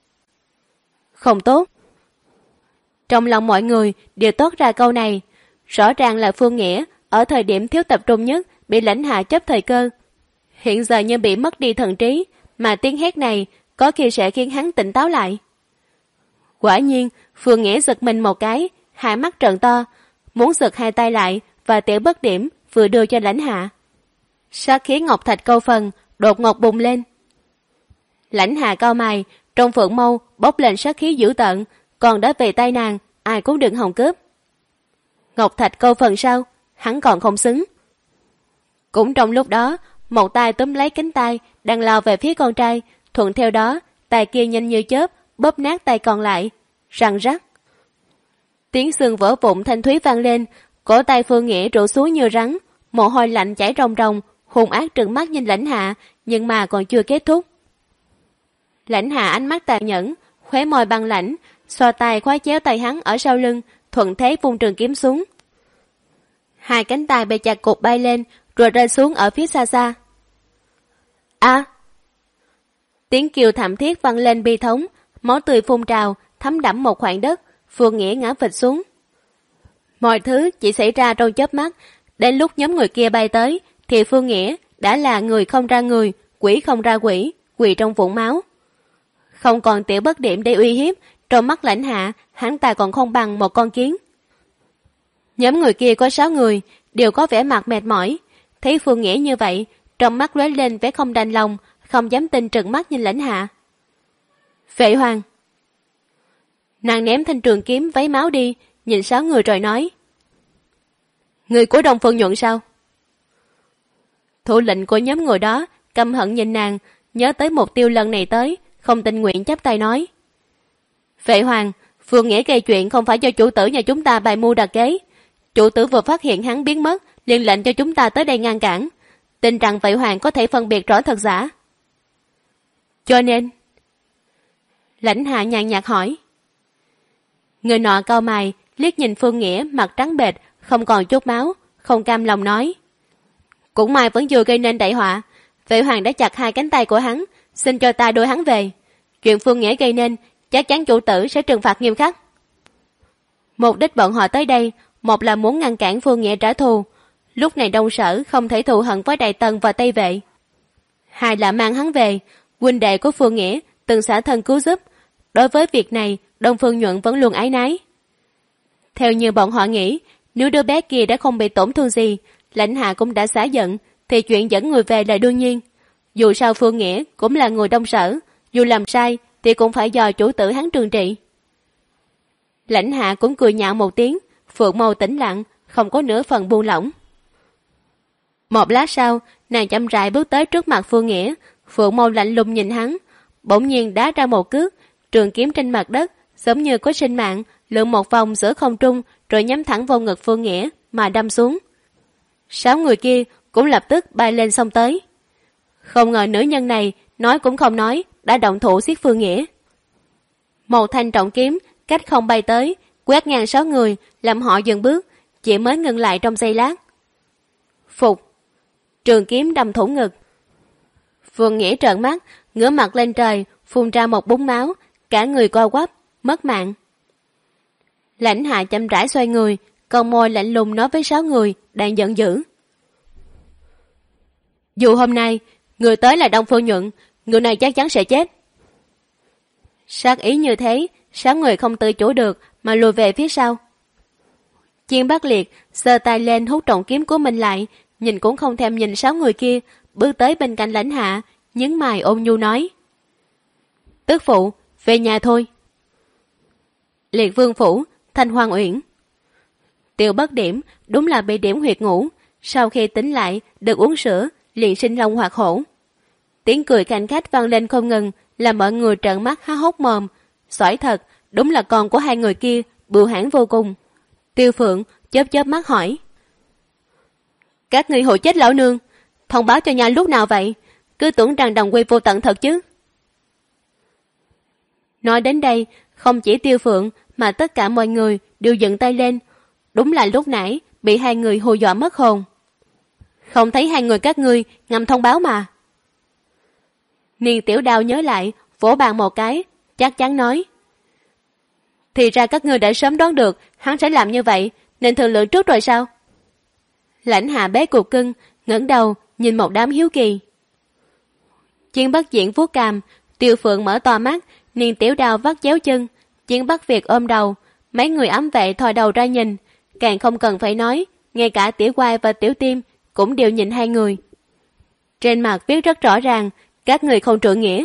Không tốt. Trong lòng mọi người đều toát ra câu này. Rõ ràng là Phương Nghĩa ở thời điểm thiếu tập trung nhất bị Lãnh Hạ chấp thời cơ, hiện giờ như bị mất đi thần trí, mà tiếng hét này có khi sẽ khiến hắn tỉnh táo lại. Quả nhiên Phương Nghĩa giật mình một cái, hai mắt trợn to, muốn giật hai tay lại và Tiểu Bất Điểm vừa đưa cho Lãnh Hạ. Sát khí ngọc thạch câu phần đột ngột bùng lên. Lãnh Hạ cau mày, trong phượng mâu bốc lên sát khí dữ tợn, còn đã về tay nàng, ai cũng đừng hòng cướp. Ngọc thạch câu phần sao? Hắn còn không xứng. Cũng trong lúc đó, một tay túm lấy cánh tay đang lao về phía con trai, thuận theo đó tay kia nhanh như chớp bóp nát tay còn lại, răng rắc. Tiếng xương vỡ vụn thanh thúy vang lên, cổ tay Phương Nghĩa rũ xuống như rắn, mồ hôi lạnh chảy ròng ròng, hung ác trừng mắt nhìn Lãnh Hạ, nhưng mà còn chưa kết thúc. Lãnh Hạ ánh mắt tàn nhẫn, khóe môi băng lãnh, xoa tay khóa chéo tay hắn ở sau lưng, thuận thế vung trường kiếm xuống. Hai cánh tay bị chặt cục bay lên, rồi rơi xuống ở phía xa xa. A! Tiếng kêu thảm thiết vang lên bi thống, máu tươi phun trào, thấm đẫm một khoảng đất. Phương Nghĩa ngã phịch xuống. Mọi thứ chỉ xảy ra trong chớp mắt. Đến lúc nhóm người kia bay tới thì Phương Nghĩa đã là người không ra người, quỷ không ra quỷ, quỳ trong vũng máu. Không còn Tiểu Bất Điểm để uy hiếp, trong mắt Lãnh Hạ hắn ta còn không bằng một con kiến. Nhóm người kia có 6 người, đều có vẻ mặt mệt mỏi. Thấy Phương Nghĩa như vậy, trong mắt lóe lên vẻ không đành lòng, không dám tin trừng mắt nhìn Lãnh Hạ. Vệ Hoàng. Nàng ném thanh trường kiếm váy máu đi, nhìn 6 người rồi nói: người của Đông Phương Nhuận sao? Thủ lĩnh của nhóm người đó căm hận nhìn nàng, nhớ tới mục tiêu lần này tới, không tình nguyện chắp tay nói: Vệ Hoàng, Phương Nghĩa gây chuyện không phải do chủ tử nhà chúng ta bày mưu đặt kế. Chủ tử vừa phát hiện hắn biến mất, liền lệnh cho chúng ta tới đây ngăn cản, tin rằng Vệ Hoàng có thể phân biệt rõ thật giả. Cho nên... Lãnh Hạ nhàn nhạt hỏi. Người nọ cau mày, liếc nhìn Phương Nghĩa mặt trắng bệch, không còn chút máu, không cam lòng nói: cũng may vẫn vừa gây nên đại họa. Vệ Hoàng đã chặt hai cánh tay của hắn, xin cho ta đưa hắn về. Chuyện Phương Nghĩa gây nên, chắc chắn chủ tử sẽ trừng phạt nghiêm khắc. Mục đích bọn họ tới đây, một là muốn ngăn cản Phương Nghĩa trả thù. Lúc này Đông Sở không thể thù hận với Đại Tần và Tây Vệ. Hai là mang hắn về. Huynh đệ của Phương Nghĩa từng xả thân cứu giúp. Đối với việc này, Đông Phương Nhuận vẫn luôn áy náy. Theo như bọn họ nghĩ, nếu đứa bé kia đã không bị tổn thương gì, Lãnh Hạ cũng đã xả giận, thì chuyện dẫn người về là đương nhiên. Dù sao Phương Nghĩa cũng là người Đông Sở, dù làm sai thì cũng phải do chủ tử hắn trừng trị. Lãnh Hạ cũng cười nhạo một tiếng, phượng mâu tĩnh lặng, không có nửa phần buông lỏng. Một lát sau, nàng chậm rãi bước tới trước mặt Phương Nghĩa, phượng mâu lạnh lùng nhìn hắn, bỗng nhiên đá ra một cước, trường kiếm trên mặt đất giống như có sinh mạng, lượn một vòng giữa không trung rồi nhắm thẳng vào ngực Phương Nghĩa mà đâm xuống. 6 người kia cũng lập tức bay lên xông tới. Không ngờ nữ nhân này nói cũng không nói, đã động thủ giết Phương Nghĩa. Một thanh trọng kiếm cách không bay tới, quét ngang 6 người, làm họ dừng bước, chỉ mới ngừng lại trong giây lát. Phục. Trường kiếm đâm thủng ngực. Vương Nghĩa trợn mắt, ngửa mặt lên trời, phun ra một búng máu, cả người co quắp, mất mạng. Lãnh Hạ chậm rãi xoay người, con môi lạnh lùng nói với 6 người đang giận dữ. Dù hôm nay, người tới là Đông Phương Nhuận, người này chắc chắn sẽ chết. Sát ý như thế, 6 người không tự chủ được mà lùi về phía sau. Chiên Bắc Liệt giơ tay lên hút trọng kiếm của mình lại, nhìn cũng không thèm nhìn 6 người kia, bước tới bên cạnh Lãnh Hạ, nhướng mày ôn nhu nói. Tức phụ, về nhà thôi. Liệt Vương Phủ, Thanh Hoang Uyển. Tiêu Bất Điểm đúng là bị điểm huyệt ngủ, sau khi tỉnh lại được uống sữa liền sinh long hoạt hổ. Tiếng cười khanh khách vang lên không ngừng, làm mọi người trợn mắt há hốc mồm. Xoải thật, đúng là con của hai người kia bưu hãn vô cùng. Tiêu Phượng chớp chớp mắt hỏi. Các ngươi hù chết lão nương, thông báo cho nha lúc nào vậy? Cứ tưởng rằng đồng quy vô tận thật chứ. Nói đến đây, không chỉ Tiêu Phượng mà tất cả mọi người đều dựng tay lên. Đúng là lúc nãy bị hai người hù dọa mất hồn. Không thấy hai người các ngươi ngầm thông báo mà. Niên Tiểu Đao nhớ lại, vỗ bàn một cái, chắc chắn nói. Thì ra các ngươi đã sớm đoán được hắn sẽ làm như vậy, nên thương lượng trước rồi sao? Lãnh Hạ bế cục cưng, ngẩng đầu nhìn một đám hiếu kỳ. Chiến Bắc Diễn vuốt cằm, Tiêu Phượng mở to mắt, Niên Tiểu Đao vắt chéo chân, Chiến Bắc Việt ôm đầu, mấy người ám vệ thò đầu ra nhìn, càng không cần phải nói, ngay cả Tiểu Quai và Tiểu Tiêm cũng đều nhìn hai người. Trên mặt viết rất rõ ràng, các người không trượng nghĩa.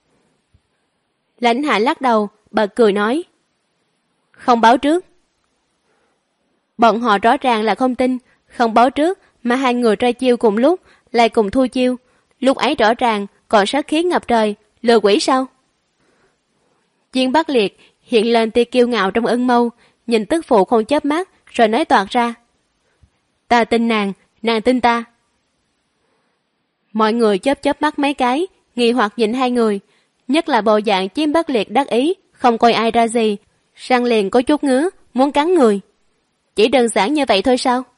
Lãnh Hạ lắc đầu, bật cười nói. Không báo trước. Bọn họ rõ ràng là không tin, không báo trước mà hai người ra chiêu cùng lúc, lại cùng thu chiêu. Lúc ấy rõ ràng còn sát khí ngập trời, lừa quỷ sao? Chiến Bắc Liệt hiện lên tia kiêu ngạo trong ưng mâu, nhìn tức phụ không chớp mắt, rồi nói toạc ra. Ta tin nàng, nàng tin ta. Mọi người chớp chớp mắt mấy cái, nghi hoặc nhìn hai người, nhất là bộ dạng Chiến Bắc Liệt đắc ý, không coi ai ra gì, răng liền có chút ngứa, muốn cắn người. Chỉ đơn giản như vậy thôi sao?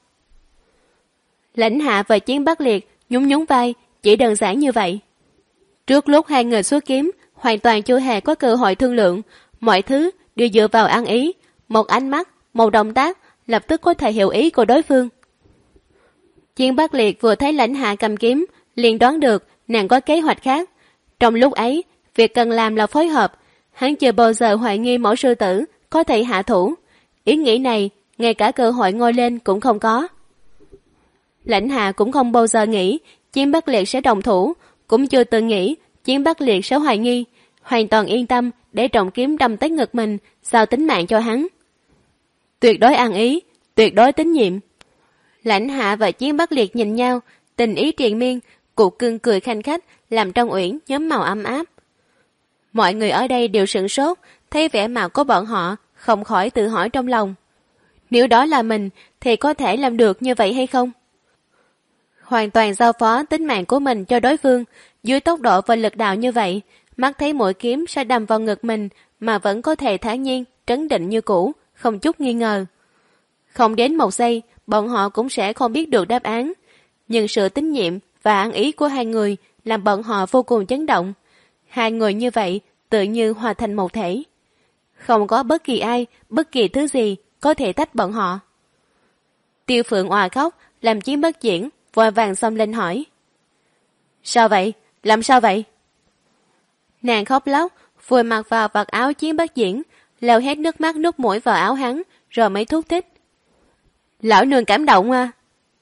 Lãnh Hạ và Chiến Bắc Liệt nhún nhún vai, chỉ đơn giản như vậy. Trước lúc hai người xuất kiếm, hoàn toàn chưa hề có cơ hội thương lượng, mọi thứ đều dựa vào ăn ý, một ánh mắt, một động tác lập tức có thể hiểu ý của đối phương. Chiến Bắc Liệt vừa thấy Lãnh Hạ cầm kiếm, liền đoán được nàng có kế hoạch khác. Trong lúc ấy, việc cần làm là phối hợp, hắn chưa bao giờ hoài nghi mẫu sư tử có thể hạ thủ. Ý nghĩ này, ngay cả cơ hội ngoi lên cũng không có. Lãnh Hạ cũng không bao giờ nghĩ Chiến Bắc Liệt sẽ đồng thủ, cũng chưa từng nghĩ Chiến Bắc Liệt sẽ hoài nghi, hoàn toàn yên tâm để trọng kiếm đâm tới ngực mình, giao tính mạng cho hắn. Tuyệt đối ăn ý, tuyệt đối tín nhiệm. Lãnh Hạ và Chiến Bắc Liệt nhìn nhau, tình ý triền miên, cụ cưng cười khanh khách, làm trong uyển nhóm màu ấm áp. Mọi người ở đây đều sửng sốt, thấy vẻ mặt của bọn họ, không khỏi tự hỏi trong lòng. Nếu đó là mình, thì có thể làm được như vậy hay không? Hoàn toàn giao phó tính mạng của mình cho đối phương, dưới tốc độ và lực đạo như vậy, mắt thấy mũi kiếm sẽ đâm vào ngực mình mà vẫn có thể thản nhiên, trấn định như cũ, không chút nghi ngờ. Không đến một giây, bọn họ cũng sẽ không biết được đáp án. Nhưng sự tín nhiệm và ăn ý của hai người làm bọn họ vô cùng chấn động. Hai người như vậy tự như hòa thành một thể. Không có bất kỳ ai, bất kỳ thứ gì có thể tách bọn họ. Tiêu Phượng òa khóc, làm Chiến Bất Diễn vội vàng xông lên hỏi. Sao vậy? Làm sao vậy? Nàng khóc lóc, vùi mặt vào vạt áo Chiến Bất Diễn, lau hết nước mắt nước mũi vào áo hắn, rồi mới thúc thích. Lão nương cảm động à?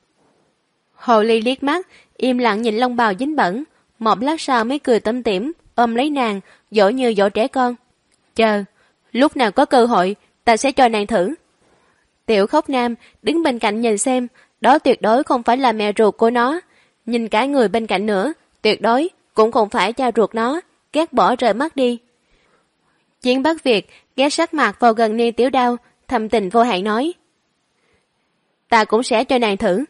Hồ Ly liếc mắt, im lặng nhìn lông bào dính bẩn, một lát sau mới cười tủm tỉm, ôm lấy nàng, dỗ như dỗ trẻ con. Chờ, lúc nào có cơ hội, ta sẽ cho nàng thử. Tiểu Khốc Nam đứng bên cạnh nhìn xem, đó tuyệt đối không phải là mẹ ruột của nó. Nhìn cả người bên cạnh nữa, tuyệt đối cũng không phải cha ruột nó, ghét bỏ rời mắt đi. Chiến Bắc Việt ghé sát mặt vào gần Niên Tiểu Đao, thầm tình vô hạn nói. Ta cũng sẽ cho nàng thử.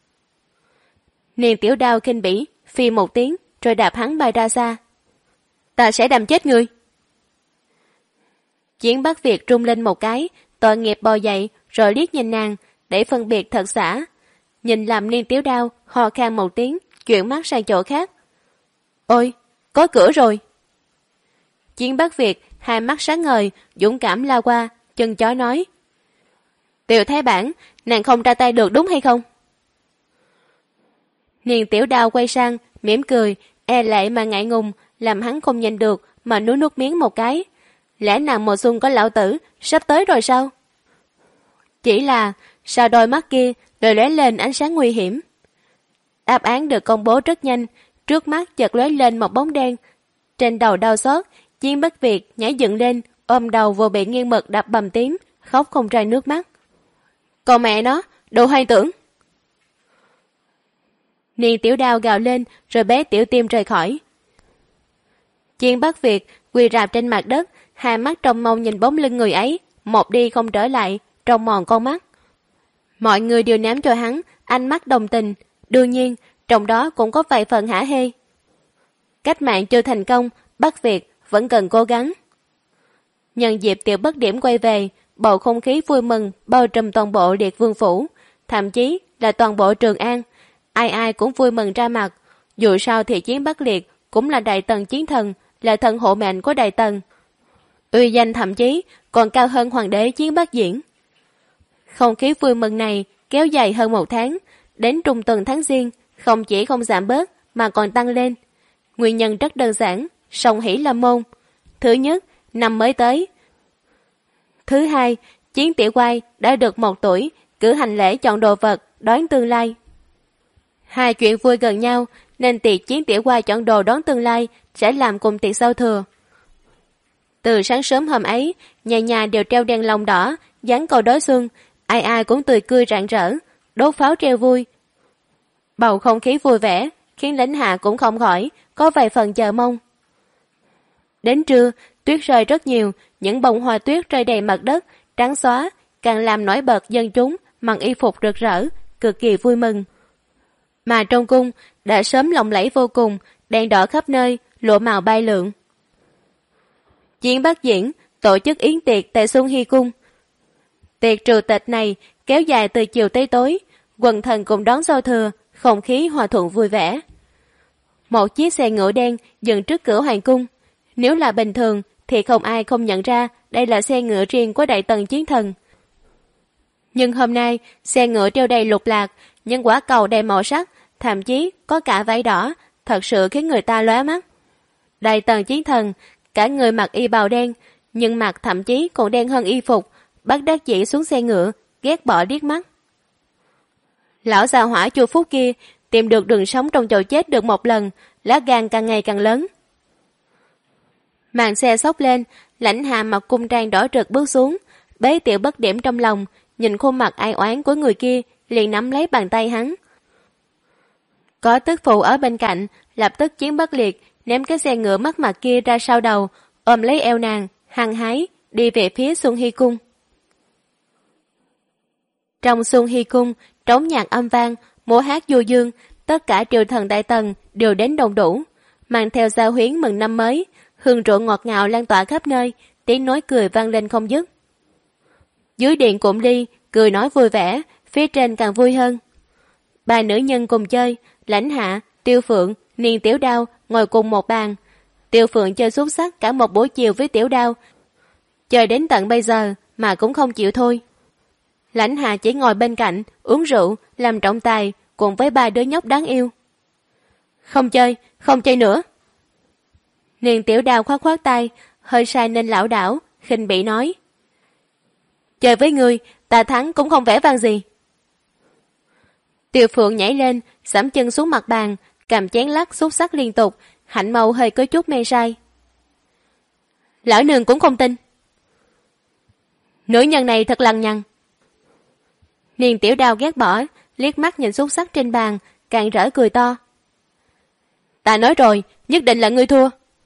Niên Tiểu Đao khinh bỉ, phi một tiếng, rồi đạp hắn bay ra xa. Ta sẽ đâm chết ngươi. Chiến Bắc Việt rung lên một cái, tội nghiệp bò dậy, rồi liếc nhìn nàng, để phân biệt thật xả. Nhìn làm Niên Tiểu Đao, hò khan một tiếng, chuyển mắt sang chỗ khác. Ôi, có cửa rồi. Chiến Bắc Việt hai mắt sáng ngời, dũng cảm lao qua, chân chó nói. Tiểu Thái Bản, nàng không ra tay được đúng hay không? Niên Tiểu Đao quay sang, mỉm cười, e lệ mà ngại ngùng, làm hắn không nhìn được mà nuốt nước miếng một cái. Lẽ nào mùa xuân có lão tử, sắp tới rồi sao? Chỉ là, sau đôi mắt kia, rồi lóe lên ánh sáng nguy hiểm. Đáp án được công bố rất nhanh, trước mắt chợt lóe lên một bóng đen. Trên đầu đau xót, Chiến Bắc Việt nhảy dựng lên, ôm đầu vừa bị nghiêng mực đập bầm tím, khóc không ra nước mắt. Còn mẹ nó, đồ hoang tưởng. Niên Tiểu Đao gào lên rồi bế Tiểu Tim rời khỏi. Chiến Bắc Việt quỳ rạp trên mặt đất, hai mắt trông mong nhìn bóng lưng người ấy, một đi không trở lại, trông mòn con mắt. Mọi người đều ném cho hắn ánh mắt đồng tình, đương nhiên trong đó cũng có vài phần hả hê. Cách mạng chưa thành công, Bắc Việt vẫn cần cố gắng. Nhân dịp Tiểu Bất Điểm quay về, bầu không khí vui mừng bao trùm toàn bộ Liệt Vương phủ, thậm chí là toàn bộ Trường An. Ai ai cũng vui mừng ra mặt, dù sao thì Chiến Bắc Liệt cũng là Đại Tần chiến thần, là thần hộ mệnh của Đại Tần. Uy danh thậm chí còn cao hơn Hoàng đế Chiến Bắc Diễn. Không khí vui mừng này kéo dài hơn một tháng, đến trung tuần tháng Giêng, không chỉ không giảm bớt mà còn tăng lên. Nguyên nhân rất đơn giản, song hỷ lâm môn. Thứ nhất, năm mới tới. Thứ hai, Chiến Tiểu Quai đã được 1 tuổi, cử hành lễ chọn đồ vật, đoán tương lai. Hai chuyện vui gần nhau, nên tiệc Chiến Tiểu Quai chọn đồ đón tương lai sẽ làm cùng tiệc giao thừa. Từ sáng sớm hôm ấy, nhà nhà đều treo đèn lồng đỏ, dán câu đối xuân, ai ai cũng tươi cười rạng rỡ, đốt pháo treo vui. Bầu không khí vui vẻ, khiến Lãnh Hạ cũng không khỏi, có vài phần chờ mong. Đến trưa, tuyết rơi rất nhiều, những bông hoa tuyết rơi đầy mặt đất, trắng xóa, càng làm nổi bật dân chúng mặc y phục rực rỡ, cực kỳ vui mừng. Mà trong cung đã sớm lộng lẫy vô cùng, đèn đỏ khắp nơi, lụa màu bay lượn. Chiến Bắc Diễn tổ chức yến tiệc tại Xuân Hy Cung. Tiệc trừ tịch này kéo dài từ chiều tới tối, quần thần cùng đón giao thừa, không khí hòa thuận vui vẻ. Một chiếc xe ngựa đen dừng trước cửa hoàng cung. Nếu là bình thường thì không ai không nhận ra đây là xe ngựa riêng của Đại Tần chiến thần. Nhưng hôm nay, xe ngựa treo đầy lục lạc, những quả cầu đầy màu sắc, thậm chí có cả vải đỏ, thật sự khiến người ta lóa mắt. Đại Tần chiến thần, cả người mặc y bào đen, nhưng mặt thậm chí còn đen hơn y phục, bất đắc dĩ xuống xe ngựa, ghét bỏ liếc mắt. Lão già hỏa Chu Phúc kia tìm được đường sống trong chậu chết được một lần, lá gan càng ngày càng lớn. Màn xe xốc lên, Lãnh Hạ mặc cung trang đỏ rực bước xuống, bế Tiểu Bất Điểm trong lòng, nhìn khuôn mặt ai oán của người kia, liền nắm lấy bàn tay hắn. Có tức phụ ở bên cạnh, lập tức Chiến Bắc Liệt ném cái xe ngựa mất mặt kia ra sau đầu, ôm lấy eo nàng, hăng hái đi về phía Xuân Hy Cung. Trong Xuân Hy Cung, trống nhạc âm vang, múa hát du dương, tất cả triều thần Đại Tần đều đến đông đủ, mang theo giao huyến mừng năm mới, hương rượu ngọt ngào lan tỏa khắp nơi, tiếng nói cười vang lên không dứt. Dưới điện cũng đi, cười nói vui vẻ, phía trên càng vui hơn. Ba nữ nhân cùng chơi, Lãnh Hạ, Tiêu Phượng, Niên Tiểu Đao ngồi cùng một bàn. Tiêu Phượng chơi xúc xắc cả một buổi chiều với Tiểu Đao, chơi đến tận bây giờ mà cũng không chịu thôi. Lãnh Hạ chỉ ngồi bên cạnh, uống rượu, làm trọng tài cùng với ba đứa nhóc đáng yêu. Không chơi nữa. Niên Tiểu Đao khoát khoát tay, hơi sai nên lảo đảo, khinh bỉ nói. Chơi với ngươi, ta thắng cũng không vẻ vang gì. Tiêu Phượng nhảy lên, giẫm chân xuống mặt bàn, cầm chén lắc xúc xắc liên tục, hạnh màu hơi có chút mê say. Lão nương cũng không tin. Nữ nhân này thật lằng nhằng. Niên Tiểu Đao ghét bỏ, liếc mắt nhìn xúc xắc trên bàn, càng rỡ cười to. Ta nói rồi, nhất định là ngươi thua.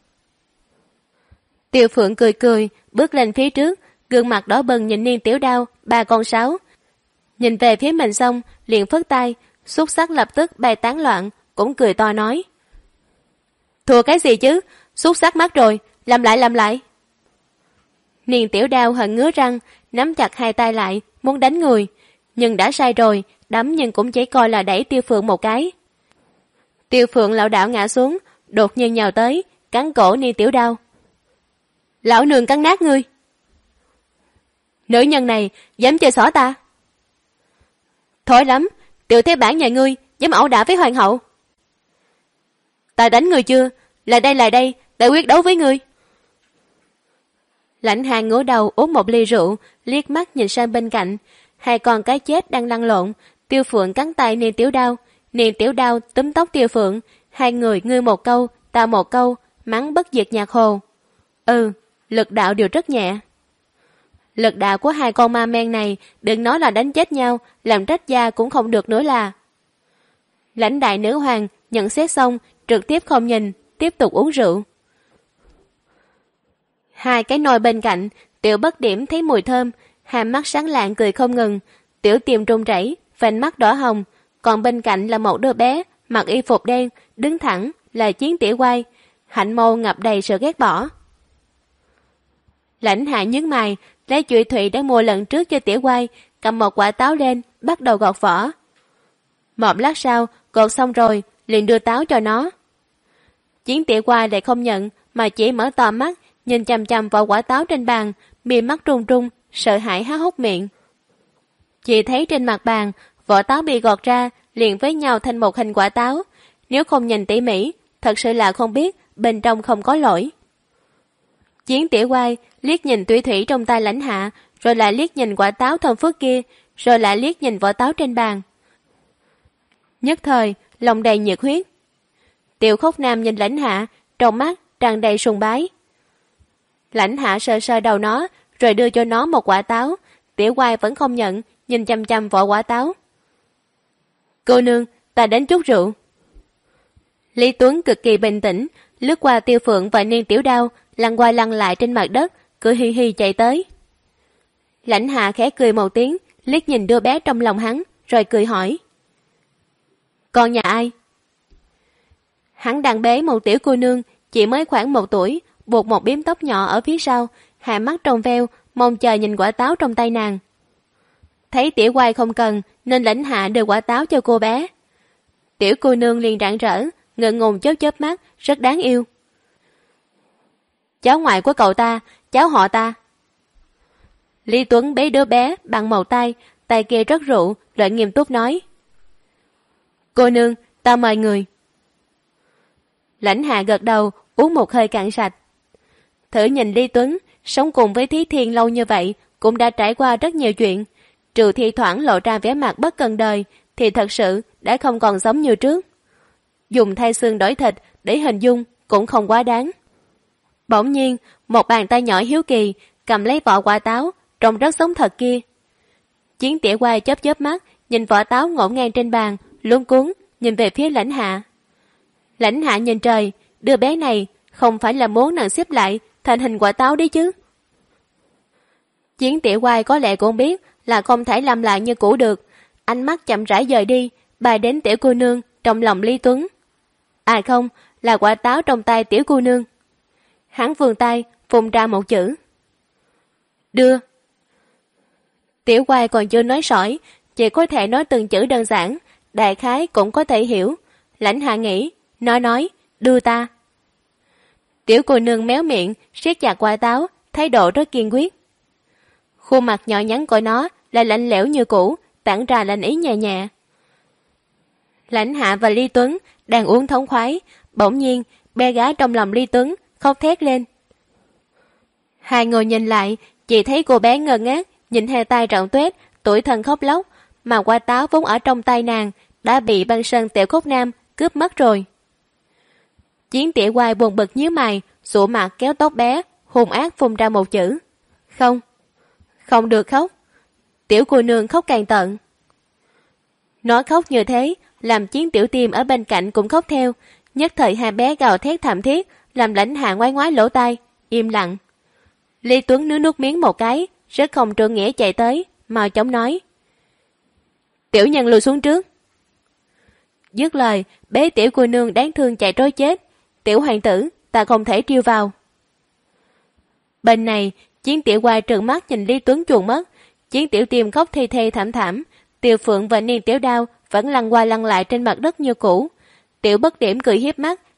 Tiêu Phượng cười cười, bước lên phía trước, gương mặt đỏ bừng nhìn Niên Tiểu Đao, ba con sáo. Nhìn về phía mình xong, liền phất tay, xúc xắc lập tức bay tán loạn, cũng cười to nói. Thua cái gì chứ, xúc xắc mắt rồi, làm lại. Niên Tiểu Đao hận ngứa răng, nắm chặt hai tay lại, muốn đánh người. Nhưng đã sai rồi, đấm nhưng cũng chỉ coi là đẩy Tiêu Phượng một cái. Tiêu Phượng lảo đảo ngã xuống, đột nhiên nhào tới, cắn cổ Niên Tiểu Đao. Lão nương cắn nát ngươi. Nữ nhân này dám chơi xỏ ta. Thối lắm, tiểu thế bản nhà ngươi dám ẩu đả với hoàng hậu. Ta đánh ngươi chưa? Lại đây, ta quyết đấu với ngươi. Lãnh Hàng ngửa đầu uống một ly rượu, liếc mắt nhìn sang bên cạnh, hai con cá chết đang lăn lộn. Tiêu Phượng cắn tay Niên Tiểu Đao, Niên Tiểu Đao túm tóc Tiêu Phượng, hai người ngươi một câu, ta một câu, mắng bất diệt nhạc hồ. Lực đạo đều rất nhẹ. Lực đạo của hai con ma men này, đừng nói là đánh chết nhau, làm trách da cũng không được nữa là. Lãnh đại nữ hoàng nhận xét xong, trực tiếp không nhìn, tiếp tục uống rượu. Hai cái nồi bên cạnh, Tiểu Bất Điểm thấy mùi thơm, hai mắt sáng lạng cười không ngừng, Tiểu Tiềm run rẩy, vành mắt đỏ hồng, còn bên cạnh là một đứa bé mặc y phục đen, đứng thẳng là Chiến Tiểu Quay, hạnh mâu ngập đầy sự ghét bỏ. Lãnh Hạ nhướng mày, lấy chùy thủy đã mua lần trước cho Tiểu Quay, cầm một quả táo lên, bắt đầu gọt vỏ. Một lát sau, gọt xong rồi, liền đưa táo cho nó. Chiến Tiểu Quay lại không nhận, mà chỉ mở to mắt, nhìn chằm chằm vào quả táo trên bàn, mi mắt run run, sợ hãi há hốc miệng. Chỉ thấy trên mặt bàn, vỏ táo bị gọt ra, liền với nhau thành một hình quả táo. Nếu không nhìn tỉ mỉ, thật sự là không biết bên trong không có lỗi. Chiến Tiểu Quay liếc nhìn tủy thủy trong tay Lãnh Hạ, rồi lại liếc nhìn quả táo thơm phức kia, rồi lại liếc nhìn vỏ táo trên bàn. Nhất thời, lòng đầy nhiệt huyết. Tiểu Khốc Nam nhìn Lãnh Hạ, trong mắt tràn đầy sùng bái. Lãnh Hạ sờ sờ đầu nó, rồi đưa cho nó một quả táo. Tiểu Quay vẫn không nhận, nhìn chăm chăm vỏ quả táo. Cô nương, ta đến chút rượu. Lý Tuấn cực kỳ bình tĩnh, lướt qua Tiêu Phượng và Niên Tiểu Đao, lăn qua lăn lại trên mặt đất, cười hi hi chạy tới. Lãnh Hạ khẽ cười một tiếng, liếc nhìn đứa bé trong lòng hắn, rồi cười hỏi. Con nhà ai? Hắn đang bế một tiểu cô nương, chỉ mới khoảng 1 tuổi, buộc một bím tóc nhỏ ở phía sau, hai mắt trong veo, mong chờ nhìn quả táo trong tay nàng. Thấy Tiểu Quay không cần, nên Lãnh Hạ đưa quả táo cho cô bé. Tiểu cô nương liền rạng rỡ, ngượng ngùng chớp chớp mắt, rất đáng yêu. Cháu ngoại của cậu ta, cháu họ ta. Lý Tuấn bế đứa bé bằng một tay, tay kia rót rượu, rồi nghiêm túc nói. Cô nương, ta mời người. Lãnh Hạ gật đầu, uống một hơi cạn sạch. Thử nhìn Lý Tuấn, sống cùng với Thí Thiên lâu như vậy, cũng đã trải qua rất nhiều chuyện. Trừ thi thoảng lộ ra vẻ mặt bất cần đời, thì thật sự đã không còn giống như trước. Dùng thay xương đổi thịt để hình dung cũng không quá đáng. Bỗng nhiên, một bàn tay nhỏ hiếu kỳ cầm lấy vỏ quả táo, trông rất giống thật kia. Chiến Tiểu Quay chớp chớp mắt, nhìn vỏ táo ngổn ngang trên bàn, luống cuống nhìn về phía Lãnh Hạ. Lãnh Hạ nhìn trời, đứa bé này không phải là muốn nàng xếp lại thành hình quả táo đấy chứ. Chiến Tiểu Quay có lẽ cũng biết là không thể làm lại như cũ được, ánh mắt chậm rãi dời đi, bay đến tiểu cô nương trong lòng Lý Tuấn. À không, là quả táo trong tay tiểu cô nương. Hắn vươn tay, phun ra một chữ. Đưa. Tiểu Quay còn chưa nói sỏi, chỉ có thể nói từng chữ đơn giản, đại khái cũng có thể hiểu. Lãnh Hạ nghĩ, nói, đưa ta. Tiểu cô nương méo miệng, siết chặt quả táo, thái độ rất kiên quyết. Khuôn mặt nhỏ nhắn của nó là lạnh lẽo như cũ, tản ra lạnh ý nhẹ nhẹ. Lãnh Hạ và Lý Tuấn đang uống thống khoái, bỗng nhiên bé gái trong lòng Lý Tuấn khóc thét lên. Hai người nhìn lại, chỉ thấy cô bé ngơ ngác nhìn hai tay rộng tuét, tủi thân khóc lóc, mà quả táo vốn ở trong tay nàng đã bị băng sơn Tiểu Khốc Nam cướp mất rồi. Chiến Tiểu Quay buồn bực nhíu mày, sụ mặt kéo tóc bé, hung ác phun ra một chữ. Không được khóc. Tiểu cô nương khóc càng tận. Nó khóc như thế, làm Chiến Tiểu Tiêm ở bên cạnh cũng khóc theo. Nhất thời hai bé gào thét thảm thiết, làm Lãnh Hạ ngoái ngoái lỗ tai, im lặng. Lý Tuấn nuốt miếng một cái, rất không trượng nghĩa chạy tới, mau chóng nói. Tiểu nhân lùi xuống trước. Dứt lời, bế tiểu cô nương đáng thương chạy trối chết. Tiểu hoàng tử, ta không thể trêu vào. Bên này, Chiến Tiểu Quay trợn mắt nhìn Lý Tuấn chuồn mất. Chiến Tiểu Tiêm khóc thê thê thảm thảm. Tiêu Phượng và Niên Tiểu Đao vẫn lăn qua lăn lại trên mặt đất như cũ. Tiểu Bất Điểm cười hiếp mắt,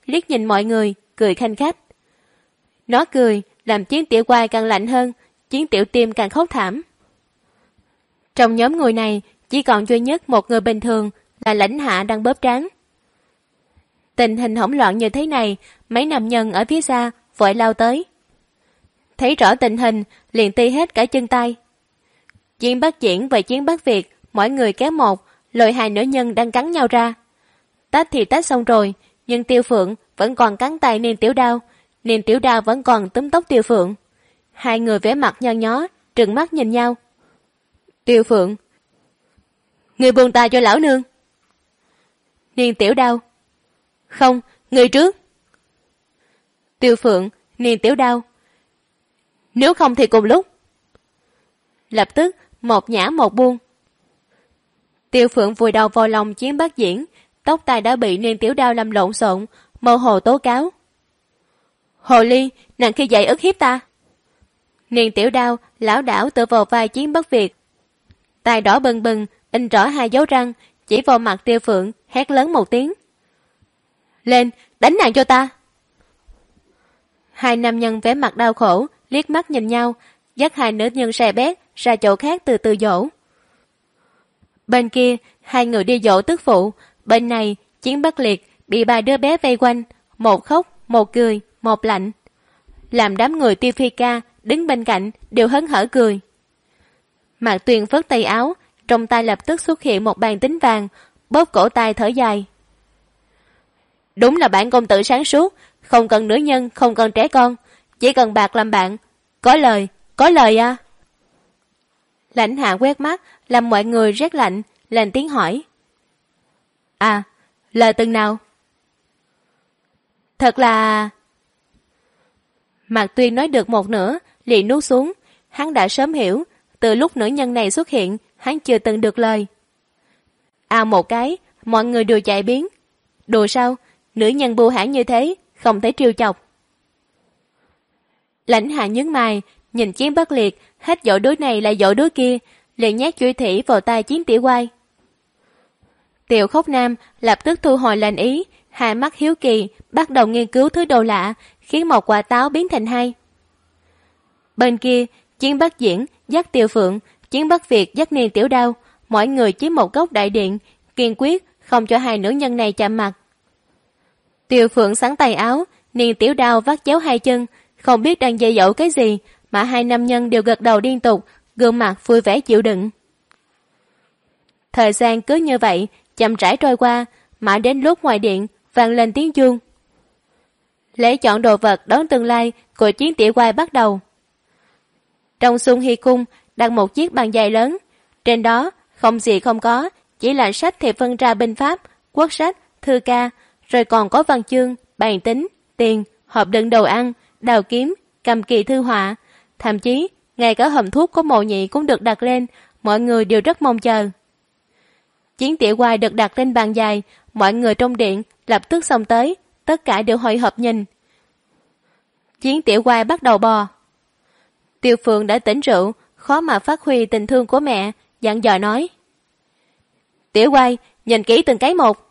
liếc nhìn mọi người, cười khanh khách. Nó cười, làm Chiến Tiểu Quai càng lạnh hơn, Chiến Tiểu Tim càng khóc thảm. Trong nhóm người này, chỉ còn duy nhất một người bình thường là Lãnh Hạ đang bóp trán. Tình hình hỗn loạn như thế này, mấy nam nhân ở phía xa vội lao tới. Thấy rõ tình hình, liền ti hết cả chân tay. Chiến Bắc Diễn và Chiến Bắc Việt, mỗi người kéo một, lôi hai nữ nhân đang cắn nhau ra. Tách thì tách xong rồi, nhưng Tiêu Phượng vẫn còn cắn tay Niên Tiểu Đao, Niên Tiểu Đao vẫn còn túm tóc Tiêu Phượng. Hai người vẻ mặt nhăn nhó, trừng mắt nhìn nhau. Tiêu Phượng: Người buông tay cho lão nương. Niên Tiểu Đao: Không, người trước. Tiêu Phượng, Niên Tiểu Đao: Nếu không thì cùng lúc. Lập tức một nhả một buông. Tiêu Phượng vùi đầu vào lòng Chiến Bắc Diễn, tóc tai đã bị Niên Tiểu Đao làm lộn xộn, mơ hồ tố cáo. Hồ ly, nàng khi dậy ức hiếp ta. Niên Tiểu Đao lảo đảo tựa vào vai Chiến Bắc Việt, tai đỏ bừng bừng, in rõ hai dấu răng, chỉ vào mặt Tiêu Phượng, hét lớn một tiếng. Lên, đánh nàng cho ta. Hai nam nhân vẻ mặt đau khổ, liếc mắt nhìn nhau, dắt hai nữ nhân xe bét ra chỗ khác từ từ dỗ. Bên kia, hai người đi dỗ tức phụ, bên này, Chiến Bắc Liệt bị ba đứa bé vây quanh, một khóc, một cười, một lạnh. Làm đám người Tiêu Phi Ca đứng bên cạnh đều hớn hở cười. Mạc Tuyền phất tay áo, trong tay lập tức xuất hiện một bàn tính vàng, bóp cổ tay thở dài. Đúng là bạn công tử sáng suốt, không cần nữ nhân, không cần trẻ con, chỉ cần bạc làm bạn. Có lời à? Lãnh Hạ quét mắt, làm mọi người rét lạnh, lên tiếng hỏi. À, lời từng nào? Thật là... Mạc Tuyên nói được một nửa, liền nuốt xuống. Hắn đã sớm hiểu, từ lúc nữ nhân này xuất hiện, hắn chưa từng được lời. À một cái, mọi người đều chạy biến. Đùa sao, nữ nhân bưu hãn như thế, không thể trêu chọc. Lãnh Hạ nhướng mày, nhìn Chiến Bắc Liệt, hết dỗ đứa này lại dỗ đứa kia, liền nhát chuôi thỉ vào tay Chiến Tiểu Quai. Tiểu Khốc Nam lập tức thu hồi lệnh ý, hai mắt hiếu kỳ, bắt đầu nghiên cứu thứ đồ lạ, khiến một quả táo biến thành hai. Bên kia, Chiến Bắc Diễn dắt Tiêu Phượng, Chiến Bắc Việt dắt Niên Tiểu Đao, mỗi người chiếm một góc đại điện, kiên quyết không cho hai nữ nhân này chạm mặt. Tiêu Phượng sắn tay áo, Niên Tiểu Đao vắt chéo hai chân, không biết đang dạy dỗ cái gì, mà hai nam nhân đều gật đầu liên tục, gương mặt vui vẻ chịu đựng. Thời gian cứ như vậy, chậm rãi trôi qua, mãi đến lúc ngoài điện vang lên tiếng chuông. Lễ chọn đồ vật đón tương lai của Chiến Tiểu Quai bắt đầu. Trong Xuân Hy Cung đặt một chiếc bàn dài lớn, trên đó không gì không có, chỉ là sách thì phân ra binh pháp, quốc sách, thư ca, rồi còn có văn chương, bàn tính, tiền, hộp đựng đồ ăn, đào kiếm, cầm kỳ thư họa, thậm chí ngay cả hòm thuốc của Mộ Nhị cũng được đặt lên, mọi người đều rất mong chờ. Chiến Tiểu Quai được đặt lên bàn dài, mọi người trong điện lập tức xông tới, tất cả đều hội họp nhìn. Chiến Tiểu Quai bắt đầu bò. Tiêu Phượng đã tỉnh rượu, khó mà phát huy tình thương của mẹ, dặn dò nói. Tiểu Quai, nhìn kỹ từng cái một.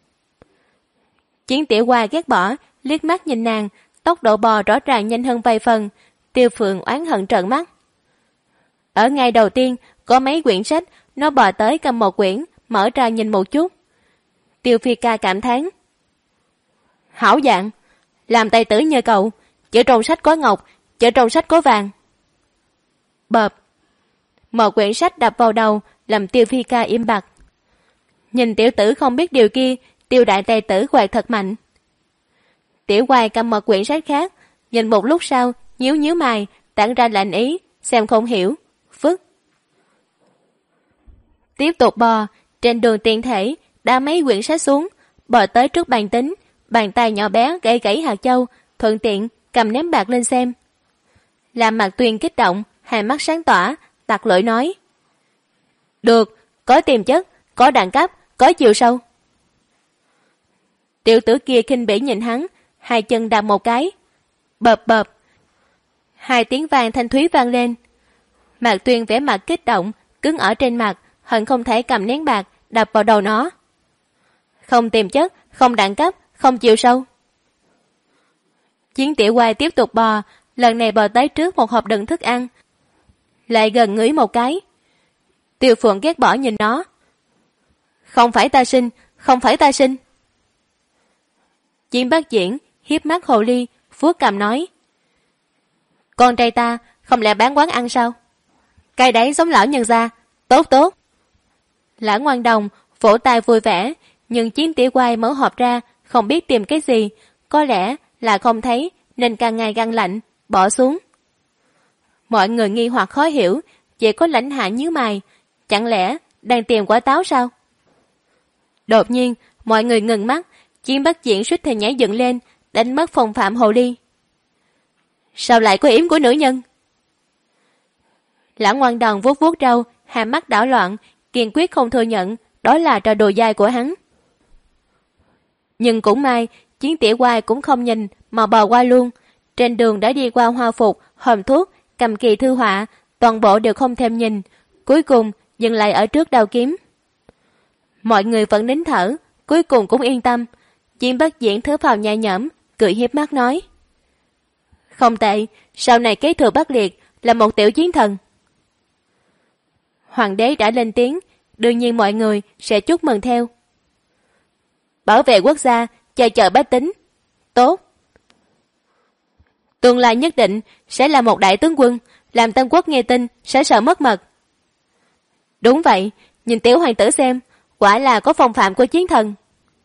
Chiến Tiểu Quai ghét bỏ, liếc mắt nhìn nàng, tốc độ bò rõ ràng nhanh hơn vài phần. Tiêu Phượng oán hận trợn mắt. Ở ngày đầu tiên, có mấy quyển sách, nó bò tới cầm một quyển, mở ra nhìn một chút. Tiêu Phi Ca cảm thán. Hảo dạng, làm tài tử như cậu, chữ trong sách có ngọc, chữ trong sách có vàng. Bợp. Một quyển sách đập vào đầu, làm Tiêu Phi Ca im bặt. Nhìn tiểu tử không biết điều kia, Tiêu đại tài tử quạt thật mạnh. Tiểu Quai cầm một quyển sách khác, nhìn một lúc sau, nhíu nhíu mày, tản ra lạnh ý, xem không hiểu, vứt. Tiếp tục bò, trên đường tiền thể, đã mấy quyển sách xuống, bò tới trước bàn tính, bàn tay nhỏ bé gãy gãy hạt châu, thuận tiện cầm ném bạc lên xem. Làm Mạc Tuyền kích động, hai mắt sáng tỏa, tặc lưỡi nói. Được, có tiềm chất, có đẳng cấp, có chiều sâu. Tiểu tử kia khinh bỉ nhìn hắn, hai chân đạp một cái. Bợp bợp. Hai tiếng vang thanh thúy vang lên. Mạc Tuyền vẻ mặt kích động, cứng ở trên mặt, hận không thể cầm nén bạc, đập vào đầu nó. Không tiềm chất, không đẳng cấp, không chiều sâu. Chiến Tiểu Quai tiếp tục bò, lần này bò tới trước một hộp đựng thức ăn. Lại gần ngửi một cái. Tiêu Phượng ghét bỏ nhìn nó. Không phải ta sinh, không phải ta sinh. Chiến Bác Diễn hiếp mắt hồ ly, vuốt cằm nói. Con trai ta không lẽ bán quán ăn sao? Cái đấy giống lão nhân gia, tốt tốt. Lã Ngoan Đồng vỗ tay vui vẻ, nhưng Chiến Tiểu Quai mở hộp ra, không biết tìm cái gì, có lẽ là không thấy nên càng ngày càng lạnh, bỏ xuống. Mọi người nghi hoặc khó hiểu, chỉ có Lãnh Hạ nhíu mày, chẳng lẽ đang tìm quả táo sao? Đột nhiên, mọi người ngừng mắt, Chiến Bác Diễn suýt thì nhảy dựng lên, đánh mất phong phạm hồ ly. Sao lại có yếm của nữ nhân? Lã Ngoan Đồng vuốt vuốt râu, hai mắt đảo loạn, kiên quyết không thừa nhận đó là trò đùa dai của hắn. Nhưng cũng may, Chiến Tiểu Quai cũng không nhìn mà bò qua luôn. Trên đường đã đi qua hoa phục, hòm thuốc, cầm kỳ thư họa, toàn bộ đều không thèm nhìn, cuối cùng dừng lại ở trước đao kiếm. Mọi người vẫn nín thở, cuối cùng cũng yên tâm. Chiến Bác Diễn thở phào nhẹ nhõm, cười hiếp mắt nói. Không tệ, sau này kế thừa Bắc Liệt là một tiểu chiến thần. Hoàng đế đã lên tiếng, đương nhiên mọi người sẽ chúc mừng theo. Bảo vệ quốc gia, che chở bách tính. Tốt. Tương lai nhất định sẽ là một đại tướng quân, làm Tân Quốc nghe tin sẽ sợ mất mật. Đúng vậy, nhìn tiểu hoàng tử xem, quả là có phong phạm của chiến thần.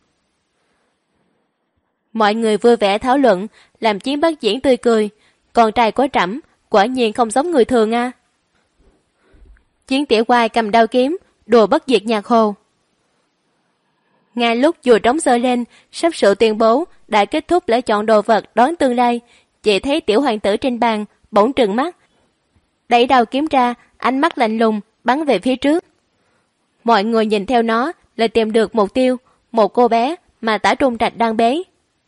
Mọi người vui vẻ thảo luận, làm Chiến Bác Diễn tươi cười. Con trai của trẫm quả nhiên không giống người thường a. Chiến Tiểu Quai cầm đao kiếm, đùa bất diệt nhạc hồ. Ngay lúc dùa trống giơ lên, sắp sửa tuyên bố đã kết thúc lễ chọn đồ vật đón tương lai, chỉ thấy tiểu hoàng tử trên bàn bỗng trừng mắt, đẩy đao kiếm ra, ánh mắt lạnh lùng bắn về phía trước. Mọi người nhìn theo nó, lại tìm được mục tiêu, một cô bé mà Tả Trung Trạch đang bế.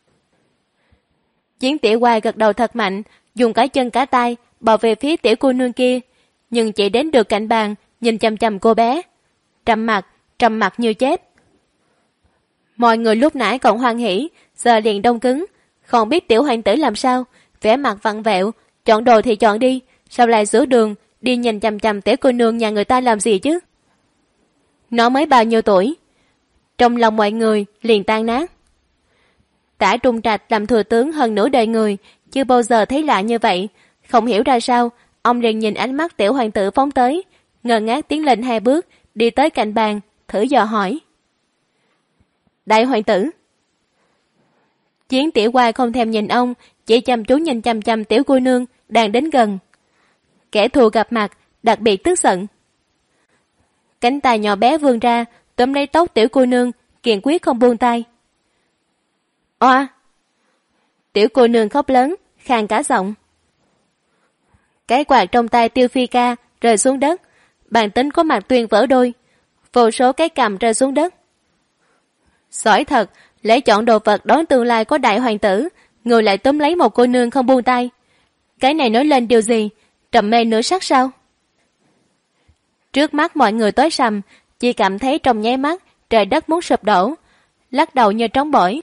Chiến Tiểu Quai gật đầu thật mạnh, dùng cả chân cả tay bò về phía tiểu cô nương kia, nhưng chỉ đến được cạnh bàn, nhìn chằm chằm cô bé, trầm mặc như chết. Mọi người lúc nãy còn hoan hỉ, giờ liền đông cứng, không biết tiểu hoàng tử làm sao, vẻ mặt vặn vẹo, chọn đồ thì chọn đi, sao lại giữa đường đi nhìn chằm chằm tiểu cô nương nhà người ta làm gì chứ? Nó mới bao nhiêu tuổi? Trong lòng mọi người liền tan nát. Tả Trung Trạch làm thừa tướng hơn nửa đời người, chưa bao giờ thấy lạ như vậy, không hiểu ra sao, ông liền nhìn ánh mắt tiểu hoàng tử phóng tới, ngơ ngác tiến lên 2 bước, đi tới cạnh bàn, thử dò hỏi. Đại hoàng tử. Chiến Tiểu Quai không thèm nhìn ông, chỉ chăm chú nhìn chăm chăm tiểu cô nương đang đến gần. Kẻ thù gặp mặt, đặc biệt tức giận. Cánh tay nhỏ bé vươn ra, túm lấy tóc tiểu cô nương, kiên quyết không buông tay. Oa! Tiểu cô nương khóc lớn, khàn cả giọng. Cái quạt trong tay Tiêu Phi Ca rơi xuống đất, bàn tính có mặt Tuyên vỡ đôi, vô số cái cầm rơi xuống đất. Giỏi thật, lễ chọn đồ vật đón tương lai có đại hoàng tử, người lại túm lấy một cô nương không buông tay. Cái này nói lên điều gì? Trầm mê nửa sắc sao? Trước mắt mọi người tối sầm, chỉ cảm thấy trong nháy mắt trời đất muốn sụp đổ, lắc đầu như trống bỏi.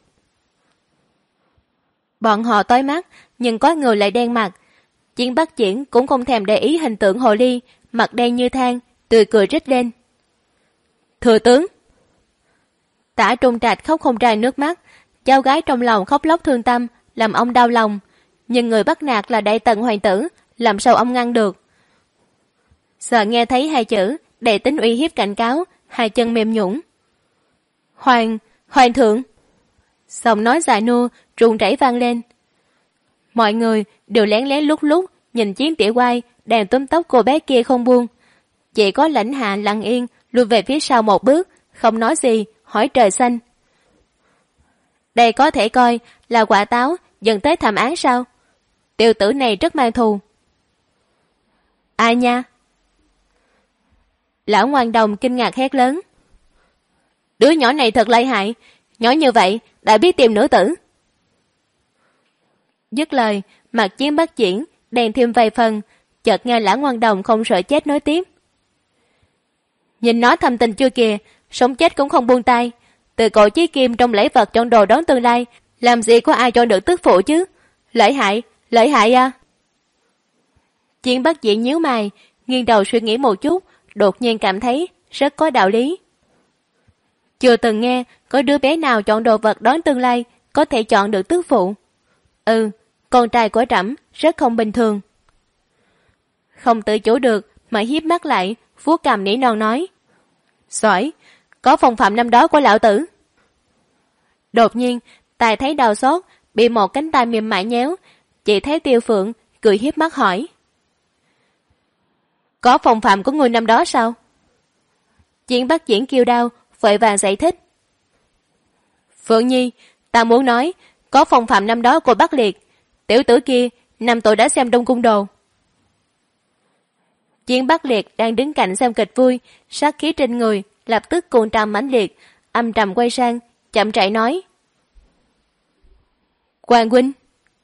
Bọn họ tối mắt, nhưng có người lại đen mặt. Chiến Bác Diễn cũng không thèm để ý hình tượng hồ ly, mặt đen như than, tươi cười rít lên. Thừa tướng! Tả Trung Trạch khóc không ra nước mắt, cháu gái trong lòng khóc lóc thương tâm, làm ông đau lòng. Nhưng người bắt nạt là đại tần hoàng tử, làm sao ông ngăn được? Giờ nghe thấy 2 chữ, đầy tính uy hiếp cảnh cáo, 2 chân mềm nhũn. Hoàng thượng! Giọng nói dài nua, run rẩy vang lên. Mọi người đều lén lén lút lút nhìn Chiến Tiểu Quai đang túm tóc cô bé kia không buông. Chỉ có Lãnh Hạ lặng yên lùi về phía sau 1 bước, không nói gì, hỏi trời xanh. Đây có thể coi là quả táo dẫn tới thảm án sao? Tiểu tử này rất mang thù. Ai nha? Lão Ngoan Đồng kinh ngạc hét lớn. Đứa nhỏ này thật lợi hại, nhỏ như vậy đã biết tìm nữ tử. Dứt lời, mặt Chiến Bác Diễn đèn thêm vài phần, chợt nghe Lã Ngoan Đồng không sợ chết nói tiếp. Nhìn nó thầm tình chưa kìa, sống chết cũng không buông tay. Từ cổ chí kim trong lễ vật trong đồ đón tương lai, làm gì có ai cho được tức phụ chứ? lợi hại à? Chiến Bắc Diễn nhíu mày, nghiêng đầu suy nghĩ một chút, đột nhiên cảm thấy rất có đạo lý. Chưa từng nghe có đứa bé nào chọn đồ vật đón tương lai có thể chọn được tước phụ. Con trai của trẫm rất không bình thường. Không tự chủ được mà hiếp mắt lại, vuốt cằm nỉ non nói. Giỏi, có phong phạm năm đó của lão tử. Đột nhiên, tài thấy đau xót, bị một cánh tay mềm mại nhéo, chỉ thấy Tiêu Phượng cười hiếp mắt hỏi. Có phong phạm của người năm đó sao? Chiến Bắc Diễn kêu đau, vội vàng giải thích. Phượng Nhi, ta muốn nói, có phong phạm năm đó của Bắc Liệt, tiểu tử kia, năm tuổi đã xem Đông Cung Đồ. Chiến Bắc Liệt đang đứng cạnh xem kịch vui, sát khí trên người, lập tức cuồng trào mãnh liệt, âm trầm quay sang, chậm rãi nói. Hoàng huynh.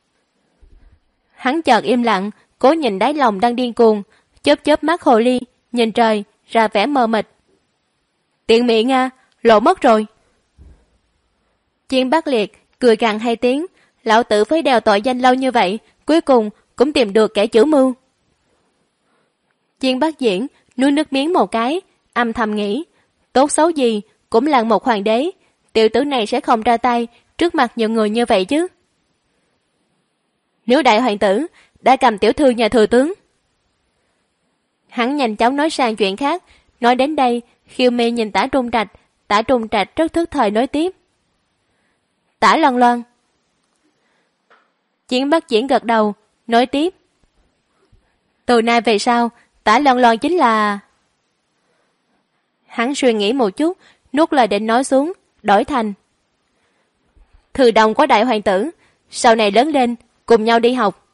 Hắn chợt im lặng, cố nhìn đáy lòng đang điên cuồng, chớp chớp mắt hồ ly, nhìn trời, ra vẻ mờ mịt. Tiện miệng à, lộ mất rồi. Chiến Bắc Liệt cười càng hai tiếng, lão tử phải đèo tội danh lâu như vậy, cuối cùng cũng tìm được kẻ chủ mưu. Chiến Bắc Diễn nuốt nước miếng một cái, âm thầm nghĩ, tốt xấu gì cũng là một hoàng đế, tiểu tử này sẽ không ra tay trước mặt nhiều người như vậy chứ. Nếu đại hoàng tử đã cầm tiểu thư nhà thừa tướng. Hắn nhanh chóng nói sang chuyện khác, nói đến đây, Khiêu Mi nhìn Tả Trung Trạch rất thức thời nói tiếp. Tả Loan Loan. Chiến Bắc Diễn gật đầu, nói tiếp. Từ nay về sau, Tả Loan Loan chính là... Hắn suy nghĩ một chút, nuốt lời định nói xuống, đổi thành. Thư đồng của đại hoàng tử, sau này lớn lên, cùng nhau đi học.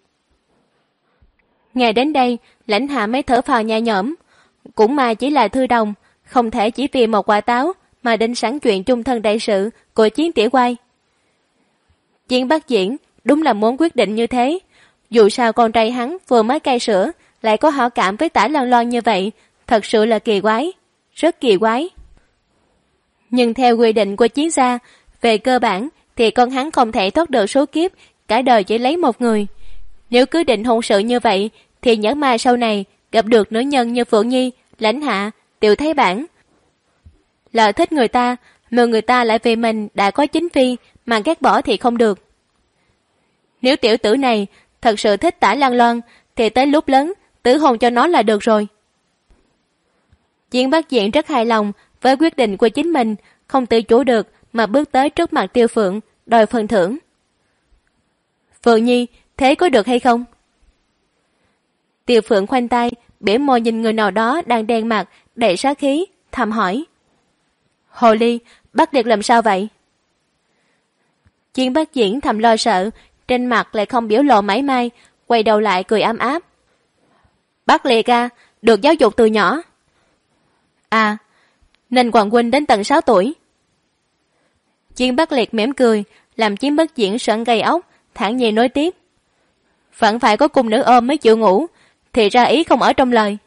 Nghe đến đây, Lãnh Hạ mới thở phào nhẹ nhõm. Cũng mà chỉ là thư đồng, không thể chỉ vì một quả táo mà định sẵn chuyện chung thân đại sự của Chiến Tiểu Quay. Chiến Bắc Diễn đúng là muốn quyết định như thế. Dù sao con trai hắn vừa mới cai sữa lại có hảo cảm với Tả Loan Loan như vậy, thật sự là kỳ quái, rất kỳ quái. Nhưng theo quy định của Chiến gia, về cơ bản thì con hắn không thể thoát được số kiếp cả đời chỉ lấy một người. Nếu cứ định hôn sự như vậy thì nhỡ mai sau này gặp được nữ nhân như Phượng Nhi, Lãnh Hạ, Tiểu Thái Bản, lỡ thích người ta mà người ta lại vì mình đã có chính phi mà ghét bỏ thì không được. Nếu tiểu tử này thật sự thích Tả Loan Loan thì tới lúc lớn tử hôn cho nó là được rồi. Chiến Bắc Diễn rất hài lòng với quyết định của chính mình, không tự chủ được mà bước tới trước mặt Tiêu Phượng đòi phần thưởng. Phượng Nhi, thế có được hay không? Tiêu Phượng khoanh tay, bỉa môi nhìn người nào đó đang đen mặt, đầy sát khí, thầm hỏi. Hồ ly, Bắc Liệt làm sao vậy? Chiến Bắc Diễn thầm lo sợ, trên mặt lại không biểu lộ mảy may, quay đầu lại cười ấm áp. Bắc Liệt à, được giáo dục từ nhỏ. À, nên Hoàng huynh đến tận 6 tuổi. Chiến Bắc Liệt mỉm cười, làm Chiến Bắc Diễn sợn gầy ốc, thản nhiên nói tiếp. Vẫn phải có cung nữ ôm mới chịu ngủ, thì ra ý không ở trong lời.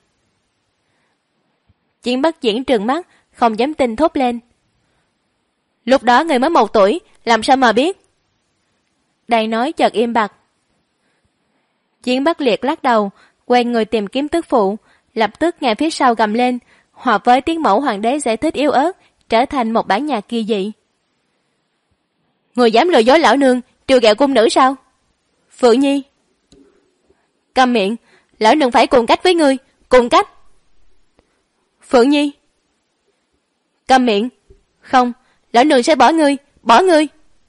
Chiến Bắc Diễn trừng mắt, không dám tin thốt lên. Lúc đó người mới 1 tuổi, làm sao mà biết? Đang nói chợt im bặt. Chiến Bắc Liệt lắc đầu, quay người tìm kiếm tức phụ, lập tức nghe phía sau gầm lên, hòa với tiếng mẫu hoàng đế giải thích yếu ớt, trở thành một bản nhạc kỳ dị. Người dám lừa dối lão nương, trêu ghẹo cung nữ sao? Phượng Nhi. Câm miệng, lão nương phải cùng cách với ngươi, cùng cách. Phượng Nhi. Câm miệng. Không, lão nương sẽ bỏ ngươi, bỏ ngươi.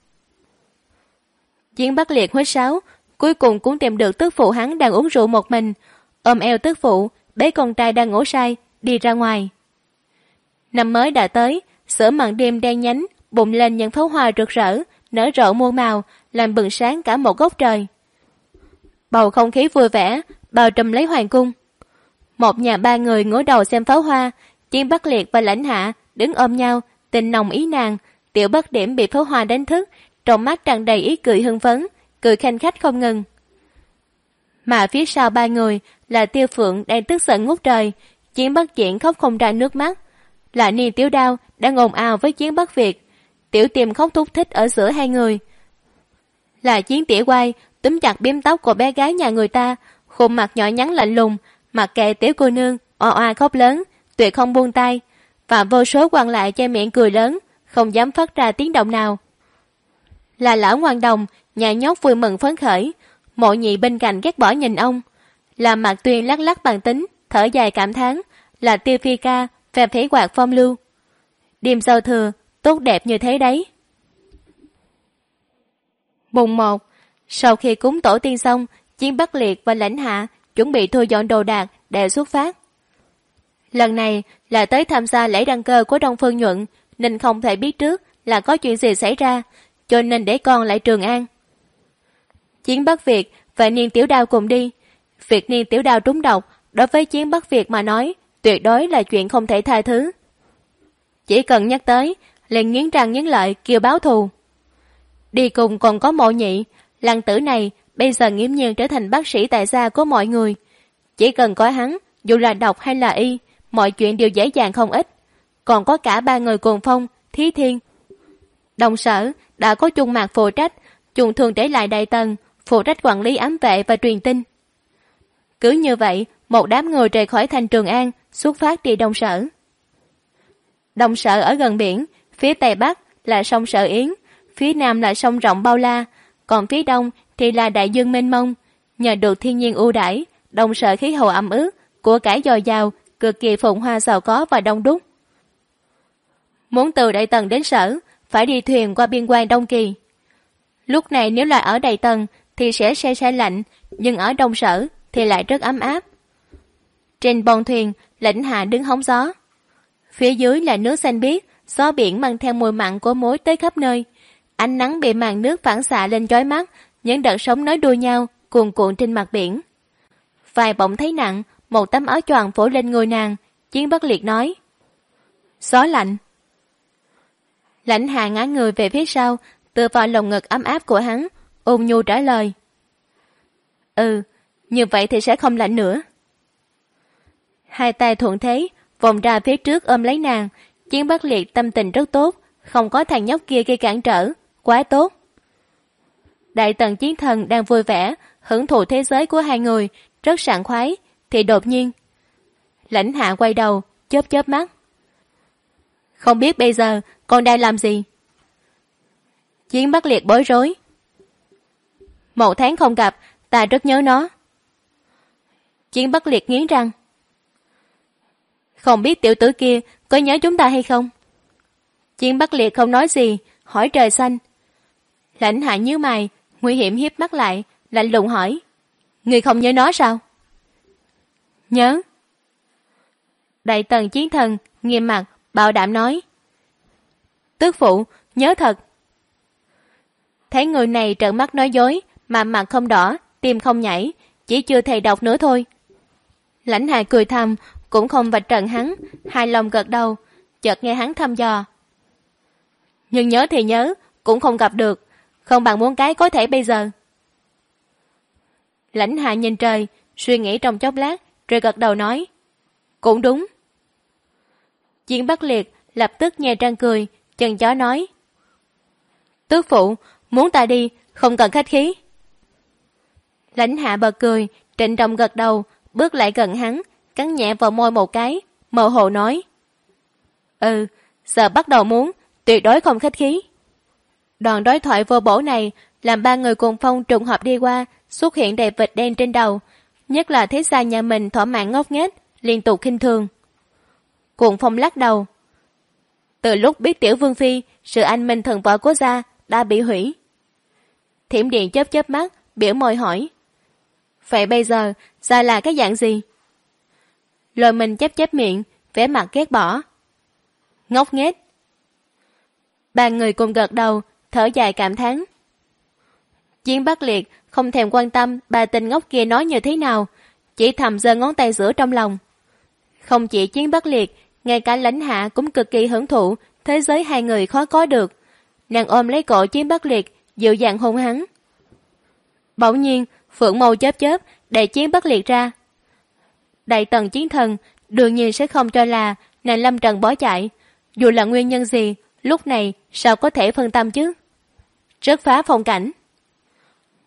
Chiến Bắc Liệt huýt sáo, cuối cùng cũng tìm được tức phụ hắn đang uống rượu một mình, ôm eo tức phụ, bế con trai đang ngủ say, đi ra ngoài. Năm mới đã tới, giữa màn đêm đen nhánh, bùng lên những pháo hoa rực rỡ, nở rộ muôn màu, làm bừng sáng cả một góc trời. Bầu không khí vui vẻ, bao trùm lấy hoàng cung. Một nhà 3 người ngửa đầu xem pháo hoa, Chiến Bắc Liệt và Lãnh Hạ đứng ôm nhau, tình nồng ý nàng. Tiểu Bất Điểm bị pháo hoa đánh thức, trong mắt tràn đầy ý cười hưng phấn, cười khanh khách không ngừng. Mà phía sau 3 người là Tiêu Phượng đang tức giận ngút trời, Chiến Bắc Diễn khóc không ra nước mắt. Là Niên Tiểu Đao đang ồn ào với Chiến Bắc Việt, Tiểu Tiềm khóc thúc thích ở giữa hai người. Là Chiến tỉa quay túm chặt bím tóc của bé gái nhà người ta, khuôn mặt nhỏ nhắn lạnh lùng, mặc kệ tiểu cô nương oa oa khóc lớn, tuyệt không buông tay, và vô số quan lại che miệng cười lớn, không dám phát ra tiếng động nào. Là Lão Ngoan Đồng, nhà nhóc vui mừng phấn khởi, Mộ Nhị bên cạnh ghét bỏ nhìn ông. Là Mạc Tuyên lắc lắc bàn tính, thở dài cảm thán. Là Tiêu Phi Ca phè phẩy quạt phong lưu. Đêm giao thừa tốt đẹp như thế đấy. Mùng 1. Sau khi cúng tổ tiên xong, Chiến Bắc Liệt và Lãnh Hạ chuẩn bị thu dọn đồ đạc để xuất phát. Lần này là tới tham gia lễ đăng cơ của Đông Phương Nhuận, nên không thể biết trước là có chuyện gì xảy ra, cho nên để con lại Trường An. Chiến Bắc Việt và Niên Tiểu Đao cùng đi. Việc Niên Tiểu Đao trúng độc đối với Chiến Bắc Việt mà nói tuyệt đối là chuyện không thể tha thứ. Chỉ cần nhắc tới liền nghiến răng nghiến lợi kêu báo thù. Đi cùng còn có Mộ Nhị. Lăng Tử này bây giờ nghiễm nhiên trở thành bác sĩ tại gia của mọi người. Chỉ cần có hắn, dù là độc hay là y, mọi chuyện đều dễ dàng không ít. Còn có cả ba người Cuồng Phong, Thí Thiên. Đồng Sở đã có Chung Mạc phụ trách, Chung thường để lại Đại Tần phụ trách quản lý ám vệ và truyền tin. Cứ như vậy, một đám người rời khỏi thành Trường An, xuất phát đi Đông Sở. Đông Sở ở gần biển, phía tây bắc là sông Sở Yến, phía nam là sông rộng bao la, còn phía đông thì là đại dương mênh mông. Nhờ được thiên nhiên ưu đãi, Đông Sở khí hậu ẩm ướt, của cải dồi dào, cực kỳ phồn hoa giàu có và đông đúc. Muốn từ Đại Tần đến Sở, phải đi thuyền qua biên quan Đông Kỳ. Lúc này nếu là ở Đại Tần thì sẽ se lạnh, nhưng ở Đông Sở thì lại rất ấm áp. Trên bong thuyền, Lãnh Hạ đứng hóng gió. Phía dưới là nước xanh biếc, gió biển mang theo mùi mặn của muối tới khắp nơi. Ánh nắng bị màn nước phản xạ lên chói mắt, những đợt sóng nối đuôi nhau, cuồn cuộn trên mặt biển. Vài bỗng thấy nặng, một tấm áo choàng phủ lên người nàng. Chiến Bắc Liệt nói: gió lạnh. Lãnh Hạ ngã người về phía sau, tựa vào lồng ngực ấm áp của hắn, ôn nhu trả lời: như vậy thì sẽ không lạnh nữa. Hai tay thuận thế, vòng ra phía trước ôm lấy nàng. Chiến Bắc Liệt tâm tình rất tốt, không có thằng nhóc kia gây cản trở, quá tốt. Đại Tần Chiến Thần đang vui vẻ, hưởng thụ thế giới của hai người, rất sảng khoái, thì đột nhiên Lãnh Hạ quay đầu, chớp chớp mắt. Không biết bây giờ con đang làm gì? Chiến Bắc Liệt bối rối. 1 tháng không gặp, ta rất nhớ nó. Chiến Bắc Liệt nghiến răng. Không biết tiểu tử kia có nhớ chúng ta hay không? Chiến Bắc Liệt không nói gì, hỏi trời xanh. Lãnh Hạ nhíu mày, nguy hiểm hiếp mắt lại, lạnh lùng hỏi: người không nhớ nó sao? Nhớ. Đại Tần Chiến Thần nghiêm mặt bảo đảm nói: tước phụ, nhớ thật. Thấy người này trợn mắt nói dối, mà mặt không đỏ, tim không nhảy, chỉ chưa thầy độc nữa thôi. Lãnh Hạ cười thầm, cũng không vạch trần hắn, hài lòng gật đầu, chợt nghe hắn thăm dò: nhưng nhớ thì nhớ, cũng không gặp được, không bằng muốn cái có thể bây giờ. Lãnh Hạ nhìn trời, suy nghĩ trong chốc lát, rồi gật đầu nói: cũng đúng. Chiến Bắc Liệt lập tức nhe răng cười, chân chó nói: tước phụ, muốn ta đi, không cần khách khí. Lãnh Hạ bật cười, trịnh trọng gật đầu, bước lại gần hắn, cắn nhẹ vào môi một cái, mơ hồ nói: giờ bắt đầu muốn, tuyệt đối không khách khí. Đoạn đối thoại vô bổ này làm ba người Cuồng Phong trùng hợp đi qua, xuất hiện đầy vệt đen trên đầu, nhất là thấy xa nhà mình thỏa mãn ngốc nghếch, liên tục khinh thường. Cuồng Phong lắc đầu. Từ lúc biết tiểu vương phi, sự anh minh thần võ của gia đã bị hủy. Thiểm Điện chớp chớp mắt, biểu môi hỏi: vậy bây giờ gia là cái dạng gì? Lôi mình chép miệng, vẻ mặt ghét bỏ: ngốc nghếch. Ba người cùng gật đầu, thở dài cảm thán. Chiến Bắc Liệt không thèm quan tâm bà tình ngốc kia nói như thế nào, chỉ thầm giơ ngón tay giữa trong lòng. Không chỉ Chiến Bắc Liệt, ngay cả Lãnh Hạ cũng cực kỳ hưởng thụ thế giới hai người khó có được. Nàng ôm lấy cổ Chiến Bắc Liệt, dịu dàng hôn hắn. Bỗng nhiên phượng mâu chớp chớp, đẩy Chiến Bắc Liệt ra. Đại Tần Chiến Thần đương nhiên sẽ không cho là nàng lâm trần bỏ chạy, dù là nguyên nhân gì, lúc này sao có thể phân tâm chứ? Rất phá phong cảnh.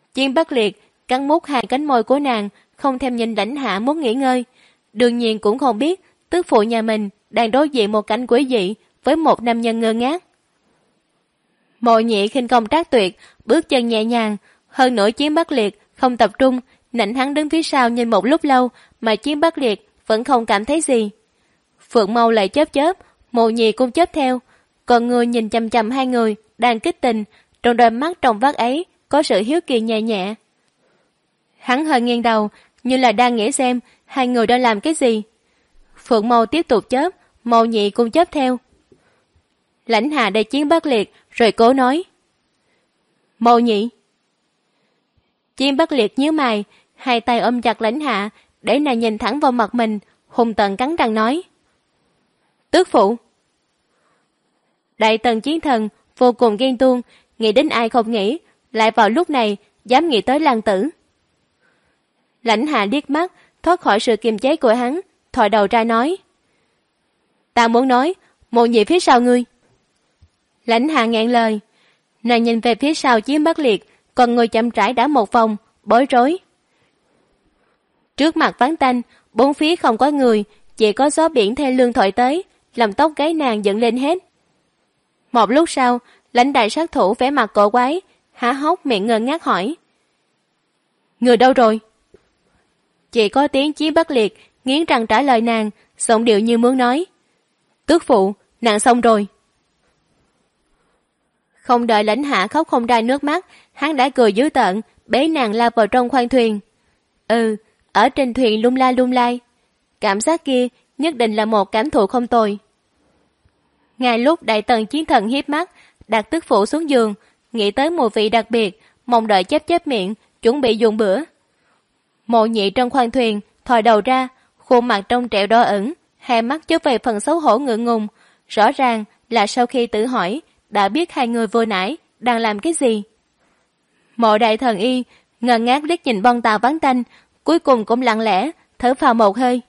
Chiến Bắc Liệt cắn mút hai cánh môi của nàng, không thèm nhìn Lãnh Hạ muốn nghỉ ngơi. Đương nhiên cũng không biết tức phụ nhà mình đang đối diện một cảnh quỷ dị với một nam nhân ngơ ngác. Mộ Nhị khinh công trác tuyệt, bước chân nhẹ nhàng, hơn nữa Chiến Bắc Liệt không tập trung, nảnh hắn đứng phía sau nhìn một lúc lâu mà Chiến Bắc Liệt vẫn không cảm thấy gì. Phượng Mâu lại chớp chớp, Mộ Nhị cũng chớp theo, còn người nhìn chằm chằm hai người đang kích tình, trong đôi mắt trong vắt ấy có sự hiếu kỳ nhẹ nhẹ. Hắn hơi nghiêng đầu, như là đang nghĩ xem hai người đang làm cái gì. Phượng Mâu tiếp tục chớp, Mộ Nhị cũng chớp theo. Lãnh Hạ đẩy Chiến Bắc Liệt rồi cố nói: Mộ Nhị. Chiến Bắc Liệt nhíu mày, hai tay ôm chặt Lãnh Hạ để nàng nhìn thẳng vào mặt mình, hung tợn cắn răng nói: Tước phụ. Đại tần chiến thần vô cùng ghen tuông, nghĩ đến ai không nghĩ, lại vào lúc này dám nghĩ tới Lan Tử. Lãnh Hạ liếc mắt thoát khỏi sự kiềm chế của hắn, thò đầu ra nói: Ta muốn nói, Mộ Nhị phía sau ngươi. Lãnh Hạ nghẹn lời, nàng nhìn về phía sau Chiến Bắc Liệt, còn người chậm rãi đã một vòng, bối rối. Trước mặt vắng tanh, bốn phía không có người, chỉ có gió biển thê lương thổi tới, làm tóc gáy nàng dựng lên hết. Một lúc sau, Lãnh đại sát thủ vẻ mặt cổ quái, há hốc miệng ngơ ngác hỏi: Người đâu rồi? Chỉ có tiếng Chiến Bắc Liệt nghiến răng trả lời nàng, giọng điệu như muốn nói: Tước phụ, nàng xong rồi. Không đợi Lãnh Hạ khóc không ra nước mắt, hắn đã cười dữ tợn, bế nàng lao vào trong khoang thuyền. Ở trên thuyền lung la lung lay. Cảm giác kia nhất định là một cảm thụ không tồi. Ngay lúc đại tần chiến thần hiếp mắt, đặt tước phụ xuống giường, nghĩ tới mùi vị đặc biệt, mong đợi chép miệng, chuẩn bị dùng bữa. Mộ Nhị trong khoang thuyền, thò đầu ra, khuôn mặt trong trẻo đỏ ửng, hai mắt chớp về phần xấu hổ ngượng ngùng. Rõ ràng là sau khi tự hỏi, đã biết hai người vừa nãy đang làm cái gì. Mộ đại thần y ngơ ngác liếc nhìn bông tàu vắng tanh, cuối cùng cũng lặng lẽ thở phào một hơi.